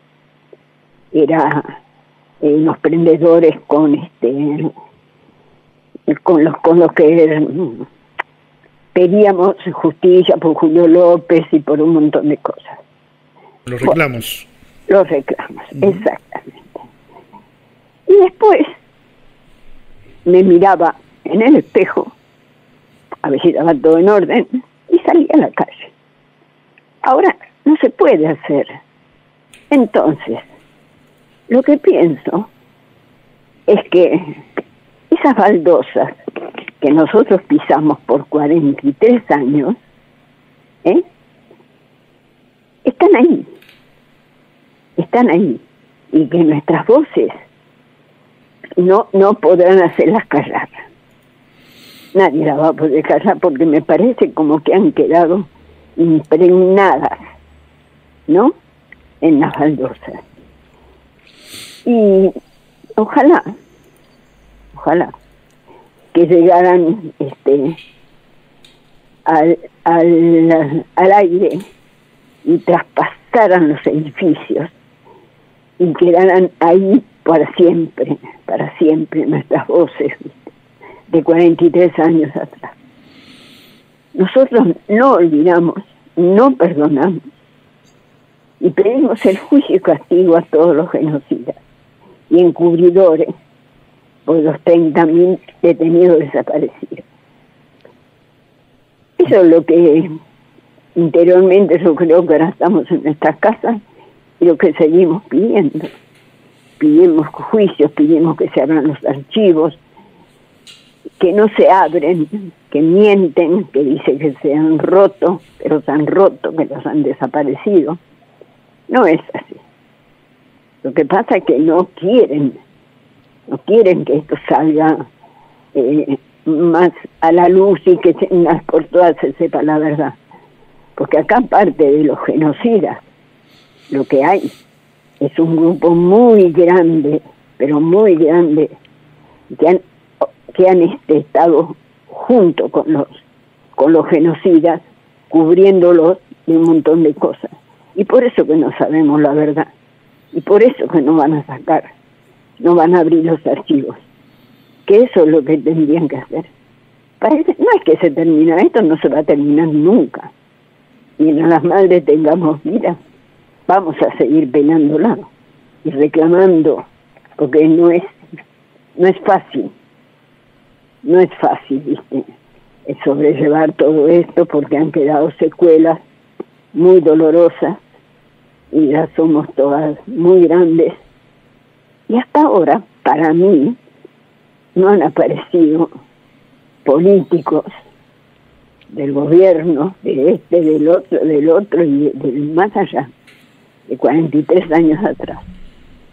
era eh, los prendedores con este con los con los que pedíamos justicia por Julio López y por un montón de cosas. Los reclamos. Bueno, los reclamos, uh-huh. Exactamente. Y después me miraba en el espejo a ver si estaba todo en orden y salía a la calle. Ahora no se puede hacer. Entonces, lo que pienso es que esas baldosas que nosotros pisamos por cuarenta y tres años, ¿eh? están ahí, están ahí, y que nuestras voces no, no podrán hacerlas callar. Nadie las va a poder callar porque me parece como que han quedado impregnadas, ¿no? En las baldosas. Y ojalá, ojalá que llegaran este al, al, al aire y traspasaran los edificios y quedaran ahí para siempre, para siempre nuestras voces de cuarenta y tres años atrás. Nosotros no olvidamos, no perdonamos, y pedimos el juicio y castigo a todos los genocidas y encubridores por los treinta mil detenidos desaparecidos. Eso es lo que interiormente yo creo que ahora estamos en nuestras casas y lo que seguimos pidiendo. Pedimos juicios, pedimos que se abran los archivos, que no se abren, que mienten, que dicen que se han roto, pero se han roto, que los han desaparecido. No es así. Lo que pasa es que no quieren, no quieren que esto salga eh, más a la luz y que se, unas por todas se sepa la verdad. Porque acá, aparte de los genocidas, lo que hay es un grupo muy grande, pero muy grande, que han, que han este, estado junto con los, con los genocidas, cubriéndolos de un montón de cosas. Y por eso que no sabemos la verdad. Y por eso que no van a sacar, no van a abrir los archivos. Que eso es lo que tendrían que hacer. Parece, no es que se termina, esto no se va a terminar nunca. Mientras las madres tengamos vida, vamos a seguir penándola y reclamando, porque no es, no es fácil. No es fácil, ¿viste? Es sobrellevar todo esto porque han quedado secuelas muy dolorosas y ya somos todas muy grandes. Y hasta ahora, para mí, no han aparecido políticos del gobierno, de este, del otro, del otro y del más allá, de cuarenta y tres años atrás,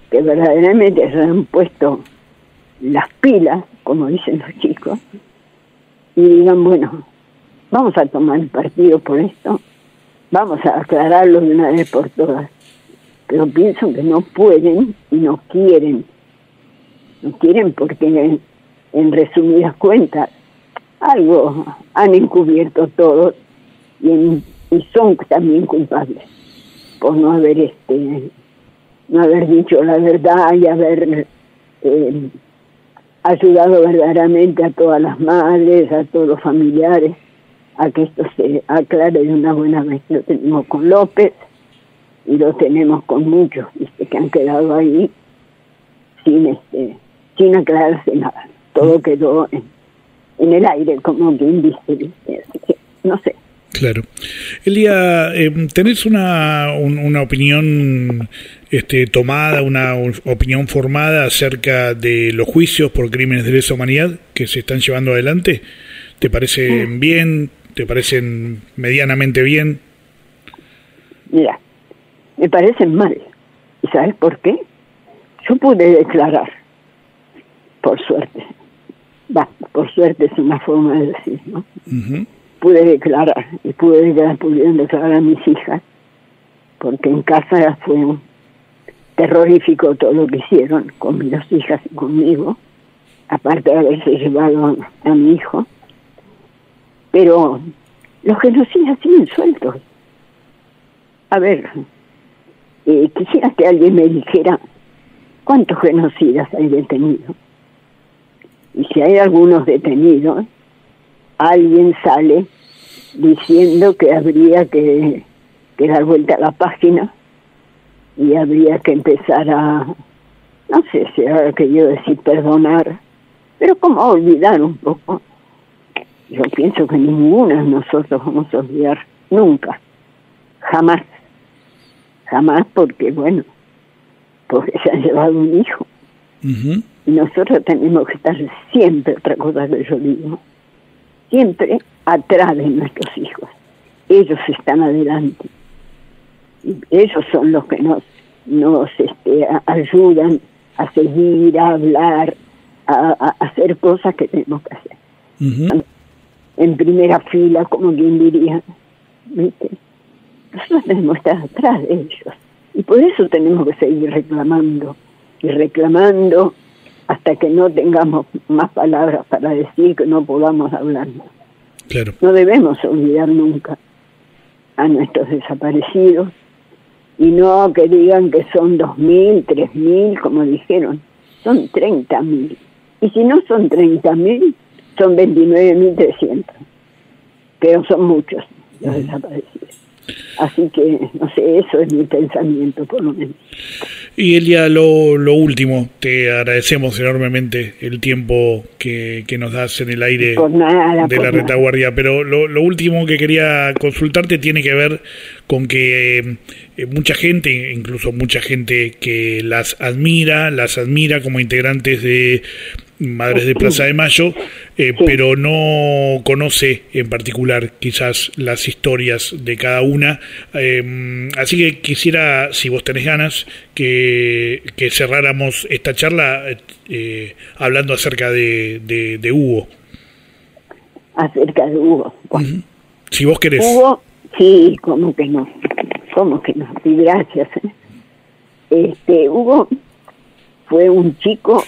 que verdaderamente se han puesto las pilas, como dicen los chicos, y digan, bueno, vamos a tomar partido por esto, vamos a aclararlo de una vez por todas. Pero pienso que no pueden y no quieren. No quieren porque, en, en resumidas cuentas, algo han encubierto todos y, en, y son también culpables por no haber este no haber dicho la verdad y haber eh, ayudado verdaderamente a todas las madres, a todos los familiares, a que esto se aclare de una buena vez. Lo tenemos con López y lo tenemos con muchos, ¿viste? Que han quedado ahí sin este sin aclararse nada. Todo quedó en, en el aire, como quien dice, ¿viste? Así que, no sé. Claro. Elia, eh, ¿tenés una, un, una opinión este, tomada, una opinión formada acerca de los juicios por crímenes de lesa humanidad que se están llevando adelante? ¿Te parecen mm. bien? ¿Te parecen medianamente bien? Mira, me parecen mal. ¿Y sabes por qué? Yo pude declarar, por suerte. Va, por suerte es una forma de decir, ¿no? Uh-huh. Pude declarar, y pude declarar, pudieron declarar a mis hijas, porque en casa fue terrorífico todo lo que hicieron con mis dos hijas y conmigo, aparte de haberse llevado a mi hijo. Pero los genocidas siguen sueltos. A ver, eh, quisiera que alguien me dijera cuántos genocidas hay detenidos. Y si hay algunos detenidos, alguien sale diciendo que habría que, que dar vuelta a la página y habría que empezar a, no sé si ahora que yo decir perdonar, pero como olvidar un poco. Yo pienso que ninguno de nosotros vamos a olvidar nunca, jamás, jamás, porque bueno, porque se han llevado un hijo. Uh-huh. Y nosotros tenemos que estar siempre, otra cosa que yo digo, siempre atrás de nuestros hijos. Ellos están adelante. Y ellos son los que nos, nos este, ayudan a seguir, a hablar, a, a hacer cosas que tenemos que hacer. Uh-huh. En primera fila, como quien diría, ¿viste? Nosotros tenemos que estar atrás de ellos. Y por eso tenemos que seguir reclamando y reclamando hasta que no tengamos más palabras para decir, que no podamos hablar más. Claro. No debemos olvidar nunca a nuestros desaparecidos, y no que digan que son dos mil, tres mil, como dijeron, son treinta mil. Y si no son treinta mil, son veintinueve mil trescientos, pero son muchos los desaparecidos. Así que, no sé, eso es mi pensamiento, por lo menos. Y Elia, lo, lo último, te agradecemos enormemente el tiempo que, que nos das en el aire nada, de la retaguardia, pero lo, lo último que quería consultarte tiene que ver con que eh, mucha gente, incluso mucha gente que las admira, las admira como integrantes de Madres de Plaza de Mayo, eh, sí. pero no conoce en particular quizás las historias de cada una. Eh, así que quisiera, si vos tenés ganas, que, que cerráramos esta charla eh, hablando acerca de, de, de Hugo. Acerca de Hugo. Bueno. Uh-huh. Si vos querés. Hugo, sí, cómo que no. Cómo que no. Y gracias. ¿eh? Este, Hugo fue un chico...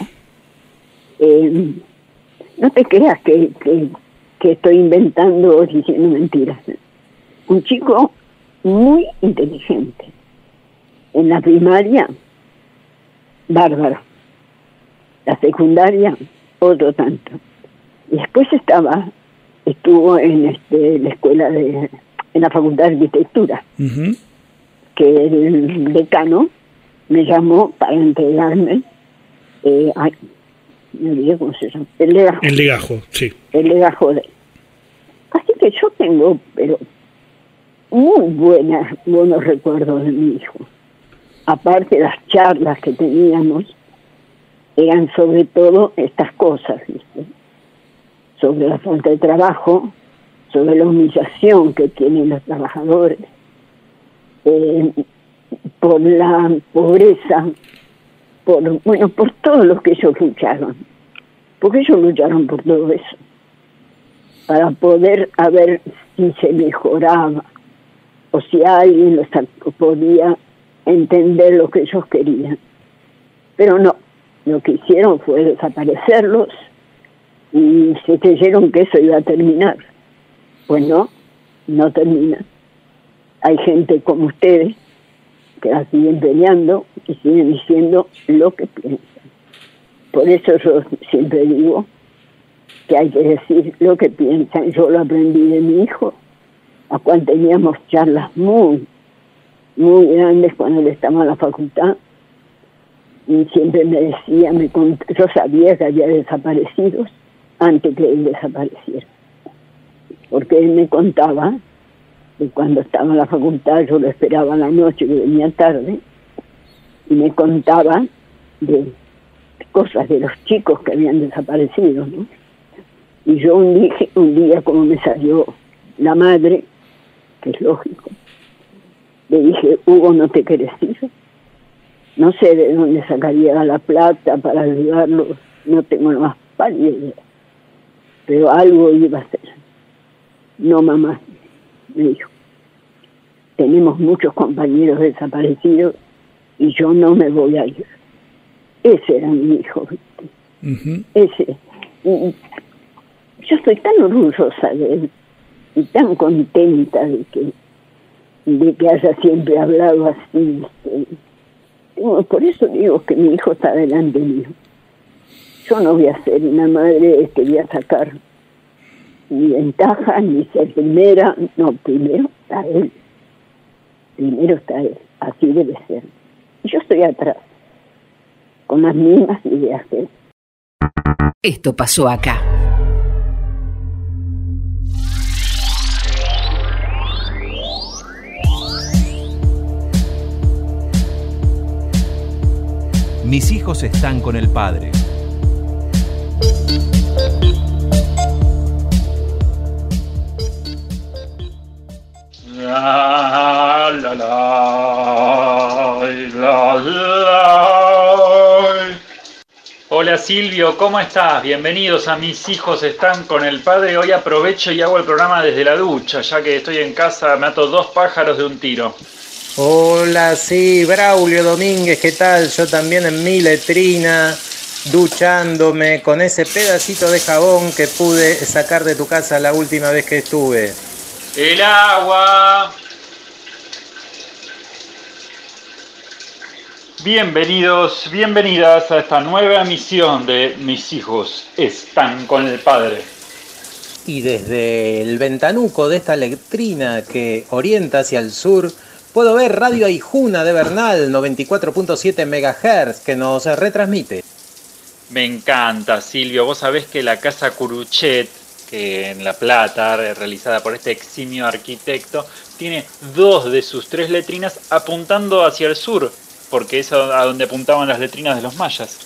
Eh, no te creas que, que, que estoy inventando o diciendo mentiras. Un chico muy inteligente. En la primaria, bárbaro. La secundaria, otro tanto. Y después estaba, estuvo en este, la escuela de, en la Facultad de Arquitectura, uh-huh. que el decano me llamó para entregarme eh, a, me olvidé cómo se llama, el legajo. El legajo, sí. El legajo de... Así que yo tengo, pero muy buenas, buenos recuerdos de mi hijo. Aparte, las charlas que teníamos eran sobre todo estas cosas, ¿viste? Sobre la falta de trabajo, sobre la humillación que tienen los trabajadores, eh, por la pobreza por, bueno, por todos los que ellos lucharon, porque ellos lucharon por todo eso, para poder a ver si se mejoraba, o si alguien los podía entender lo que ellos querían. Pero no, lo que hicieron fue desaparecerlos y se creyeron que eso iba a terminar. Pues no, no termina. Hay gente como ustedes que la siguen peleando y siguen diciendo lo que piensan. Por eso yo siempre digo que hay que decir lo que piensan. Yo lo aprendí de mi hijo, a cual teníamos charlas muy, muy grandes cuando él estaba en la facultad, y siempre me decía, me cont- yo sabía que había desaparecidos antes que él desapareciera, porque él me contaba que cuando estaba en la facultad yo lo esperaba a la noche, que venía tarde, y me contaba de cosas de los chicos que habían desaparecido, ¿no? Y yo un día, un día como me salió la madre, que es lógico, le dije, Hugo, ¿no te querés ir? No sé de dónde sacaría la plata para ayudarlos, no tengo la más pálida idea, pero algo iba a hacer. No, mamá, me dijo, tenemos muchos compañeros desaparecidos y yo no me voy a ir. Ese era mi hijo, ¿viste? Uh-huh. Ese. Y yo estoy tan orgullosa de él y tan contenta de que de que haya siempre hablado así. ¿Viste? Por eso digo que mi hijo está delante mío. Yo no voy a ser una madre que voy a sacar ni ventaja, ni ser primera. No, primero está él. Primero está él. Así debe ser. Y yo estoy atrás, con las mismas ideas que él. Esto pasó acá. Mis hijos están con el padre. La, la, la, la, la. Hola Silvio, ¿cómo estás? Bienvenidos a Mis hijos están con el padre. Hoy aprovecho y hago el programa desde la ducha, ya que estoy en casa, me ato dos pájaros de un tiro. Hola, sí, Braulio Domínguez, ¿qué tal? Yo también en mi letrina, duchándome con ese pedacito de jabón que pude sacar de tu casa la última vez que estuve. ¡El agua! Bienvenidos, bienvenidas a esta nueva emisión de Mis hijos están con el padre. Y desde el ventanuco de esta letrina que orienta hacia el sur, puedo ver Radio Aijuna de Bernal, noventa y cuatro punto siete megahertz, que nos retransmite. Me encanta, Silvio. Vos sabés que la Casa Curuchet, que en La Plata, realizada por este eximio arquitecto, tiene dos de sus tres letrinas apuntando hacia el sur, porque es a donde apuntaban las letrinas de los mayas.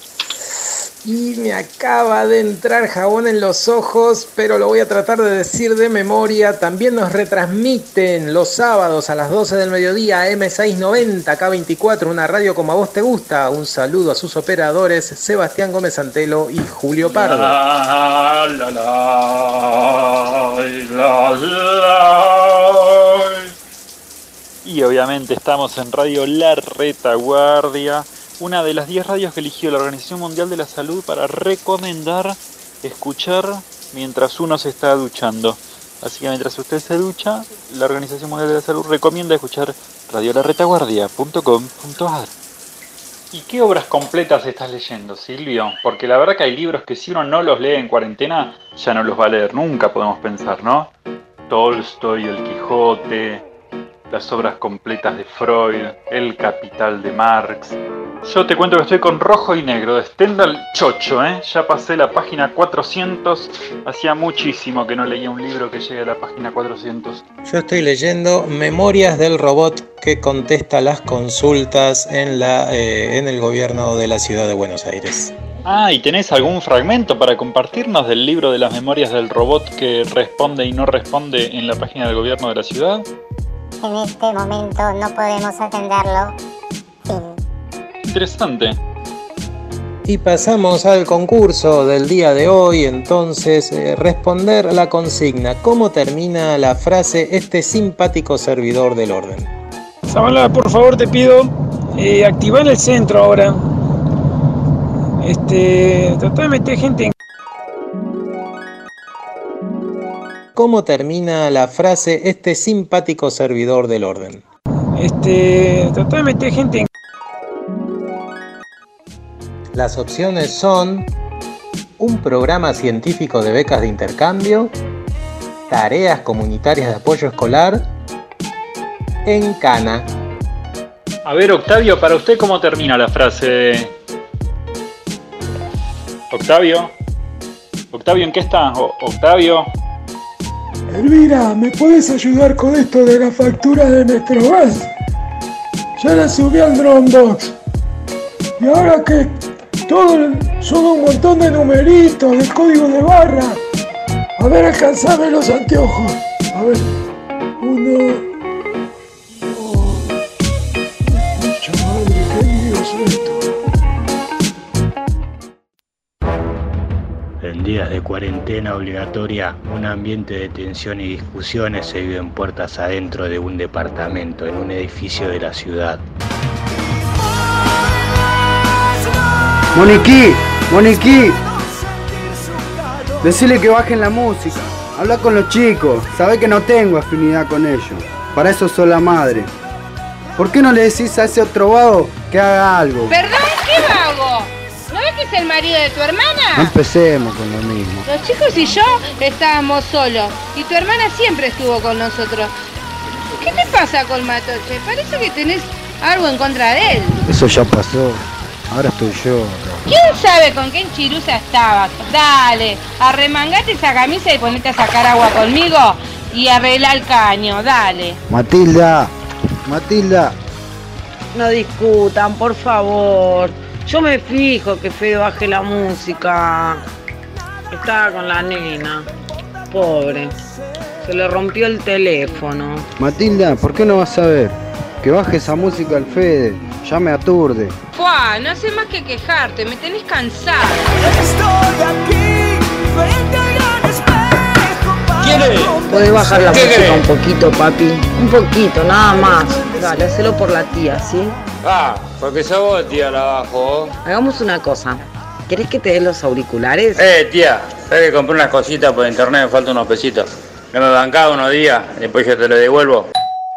Y me acaba de entrar jabón en los ojos, pero lo voy a tratar de decir de memoria. También nos retransmiten los sábados a las doce del mediodía eme seiscientos noventa, K veinticuatro, una radio como a vos te gusta. Un saludo a sus operadores Sebastián Gómez Antelo y Julio Pardo. La, la, la, la, la. Y obviamente estamos en Radio La Retaguardia, una de las diez radios que eligió la Organización Mundial de la Salud para recomendar escuchar mientras uno se está duchando. Así que mientras usted se ducha, la Organización Mundial de la Salud recomienda escuchar radio la retaguardia punto com punto a r. ¿Y qué obras completas estás leyendo, Silvio? Porque la verdad que hay libros que si uno no los lee en cuarentena, ya no los va a leer nunca, podemos pensar, ¿no? Tolstoy, El Quijote, las obras completas de Freud, El Capital de Marx. Yo te cuento que estoy con Rojo y Negro de Stendhal Chocho, ¿eh? Ya pasé la página cuatrocientos, hacía muchísimo que no leía un libro que llegue a la página cuatrocientos. Yo estoy leyendo Memorias del robot que contesta las consultas en, la, eh, en el gobierno de la ciudad de Buenos Aires. Ah, ¿y tenés algún fragmento para compartirnos del libro de las memorias del robot que responde y no responde en la página del gobierno de la ciudad? En este momento no podemos atenderlo. Fin. Interesante. Y pasamos al concurso del día de hoy, entonces, eh, responder la consigna. ¿Cómo termina la frase este simpático servidor del orden? Samala, por favor te pido, eh, activar el centro ahora. Este, tratá de meter gente en... ¿Cómo termina la frase este simpático servidor del orden? Este, tratá de meter gente en... Las opciones son un programa científico de becas de intercambio, tareas comunitarias de apoyo escolar, en Cana. A ver, Octavio, para usted, ¿cómo termina la frase? Octavio. Octavio, ¿en qué está? O- Octavio. Elvira, ¿me puedes ayudar con esto de la factura de nuestro gas? Ya la subí al Dropbox. Y ahora que todo son un montón de numeritos, de código de barra. A ver, alcanzame los anteojos. A ver. Uno. Dos. Mucha madre, qué lío es esto. En días de cuarentena obligatoria, un ambiente de tensión y discusiones se vive en puertas adentro de un departamento, en un edificio de la ciudad. Moniquí, Moniquí, decile que bajen la música, habla con los chicos, sabe que no tengo afinidad con ellos, para eso soy la madre. ¿Por qué no le decís a ese otro vago que haga algo? ¿Perdón? ¿Qué vago? ¿No ves que es el marido de tu hermana? No empecemos con lo mismo. Los chicos y yo estábamos solos y tu hermana siempre estuvo con nosotros. ¿Qué te pasa con Matoche? Parece que tenés algo en contra de él. Eso ya pasó, ahora estoy yo acá. ¿Quién sabe con qué enchirusa estaba? Dale, arremangate esa camisa y ponete a sacar agua conmigo y arregla el caño, dale. Matilda, Matilda. No discutan, por favor. Yo me fijo que Fede baje la música. Estaba con la nena. Pobre. Se le rompió el teléfono. Matilda, ¿por qué no vas a ver? Que baje esa música al Fede, ya me aturde. Juan, no hace más que quejarte, me tenés cansado. Estoy aquí, frente al gran espejo. ¿Quiere? ¿Podés bajar la ¿Qué música querés? un poquito, papi? Un poquito, nada más. Dale, hacelo por la tía, ¿sí? Ah, porque sos vos, tía, la bajo. Hagamos una cosa. ¿Querés que te dé los auriculares? Eh, tía, sabes que compré unas cositas por internet, me faltan unos pesitos. Que me bancaba unos días, después yo te lo devuelvo.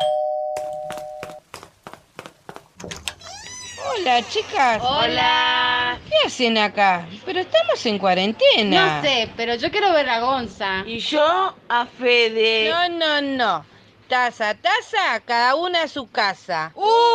Hola, chicas. Hola. ¿Qué hacen acá? Pero estamos en cuarentena. No sé, pero yo quiero ver a Gonza. Y yo a Fede. No, no, no. Taza, taza, cada una a su casa.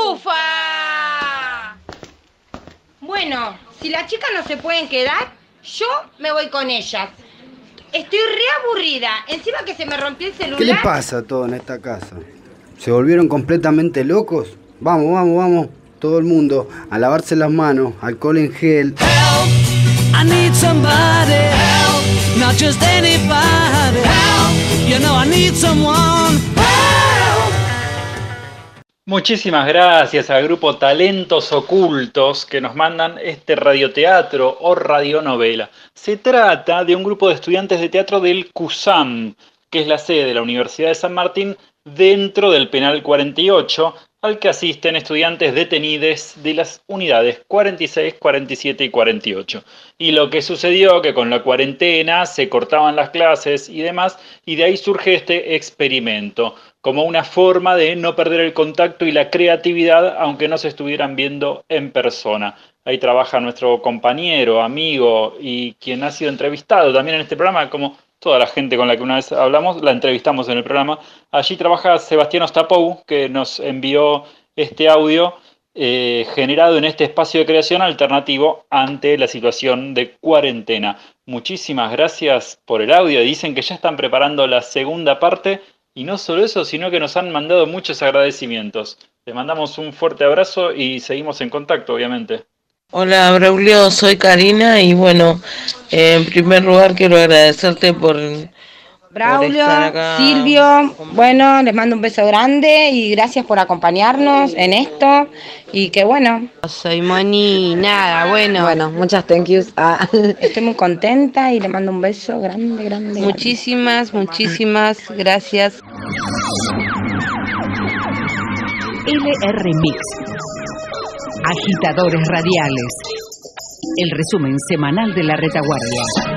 ¡Ufa! Bueno, si las chicas no se pueden quedar, yo me voy con ellas. Estoy re aburrida. Encima que se me rompió el celular. ¿Qué le pasa a todos en esta casa? ¿Se volvieron completamente locos? Vamos, vamos, vamos. Todo el mundo a lavarse las manos, alcohol en gel. I need somebody help, not just anybody help. You know I need someone help. Muchísimas gracias al grupo Talentos Ocultos que nos mandan este radioteatro o radionovela. Se trata de un grupo de estudiantes de teatro del CUSAM, que es la sede de la Universidad de San Martín dentro del Penal cuarenta y ocho, al que asisten estudiantes detenidos de las unidades cuarenta y seis, cuarenta y siete y cuarenta y ocho. Y lo que sucedió que con la cuarentena se cortaban las clases y demás, y de ahí surge este experimento, como una forma de no perder el contacto y la creatividad, aunque no se estuvieran viendo en persona. Ahí trabaja nuestro compañero, amigo y quien ha sido entrevistado también en este programa, como toda la gente con la que una vez hablamos, la entrevistamos en el programa. Allí trabaja Sebastián Ostapou, que nos envió este audio eh, generado en este espacio de creación alternativo ante la situación de cuarentena. Muchísimas gracias por el audio. Dicen que ya están preparando la segunda parte y no solo eso, sino que nos han mandado muchos agradecimientos. Les mandamos un fuerte abrazo y seguimos en contacto, obviamente. Hola Braulio, soy Karina y bueno, eh, en primer lugar quiero agradecerte por, Braulio, Silvio, bueno, les mando un beso grande y gracias por acompañarnos en esto y que bueno. Soy Moni, nada, bueno. Bueno, muchas thank yous. Ah, estoy muy contenta y le mando un beso grande, grande. Muchísimas, grande. muchísimas gracias. L R Mix. Agitadores radiales. El resumen semanal de la retaguardia.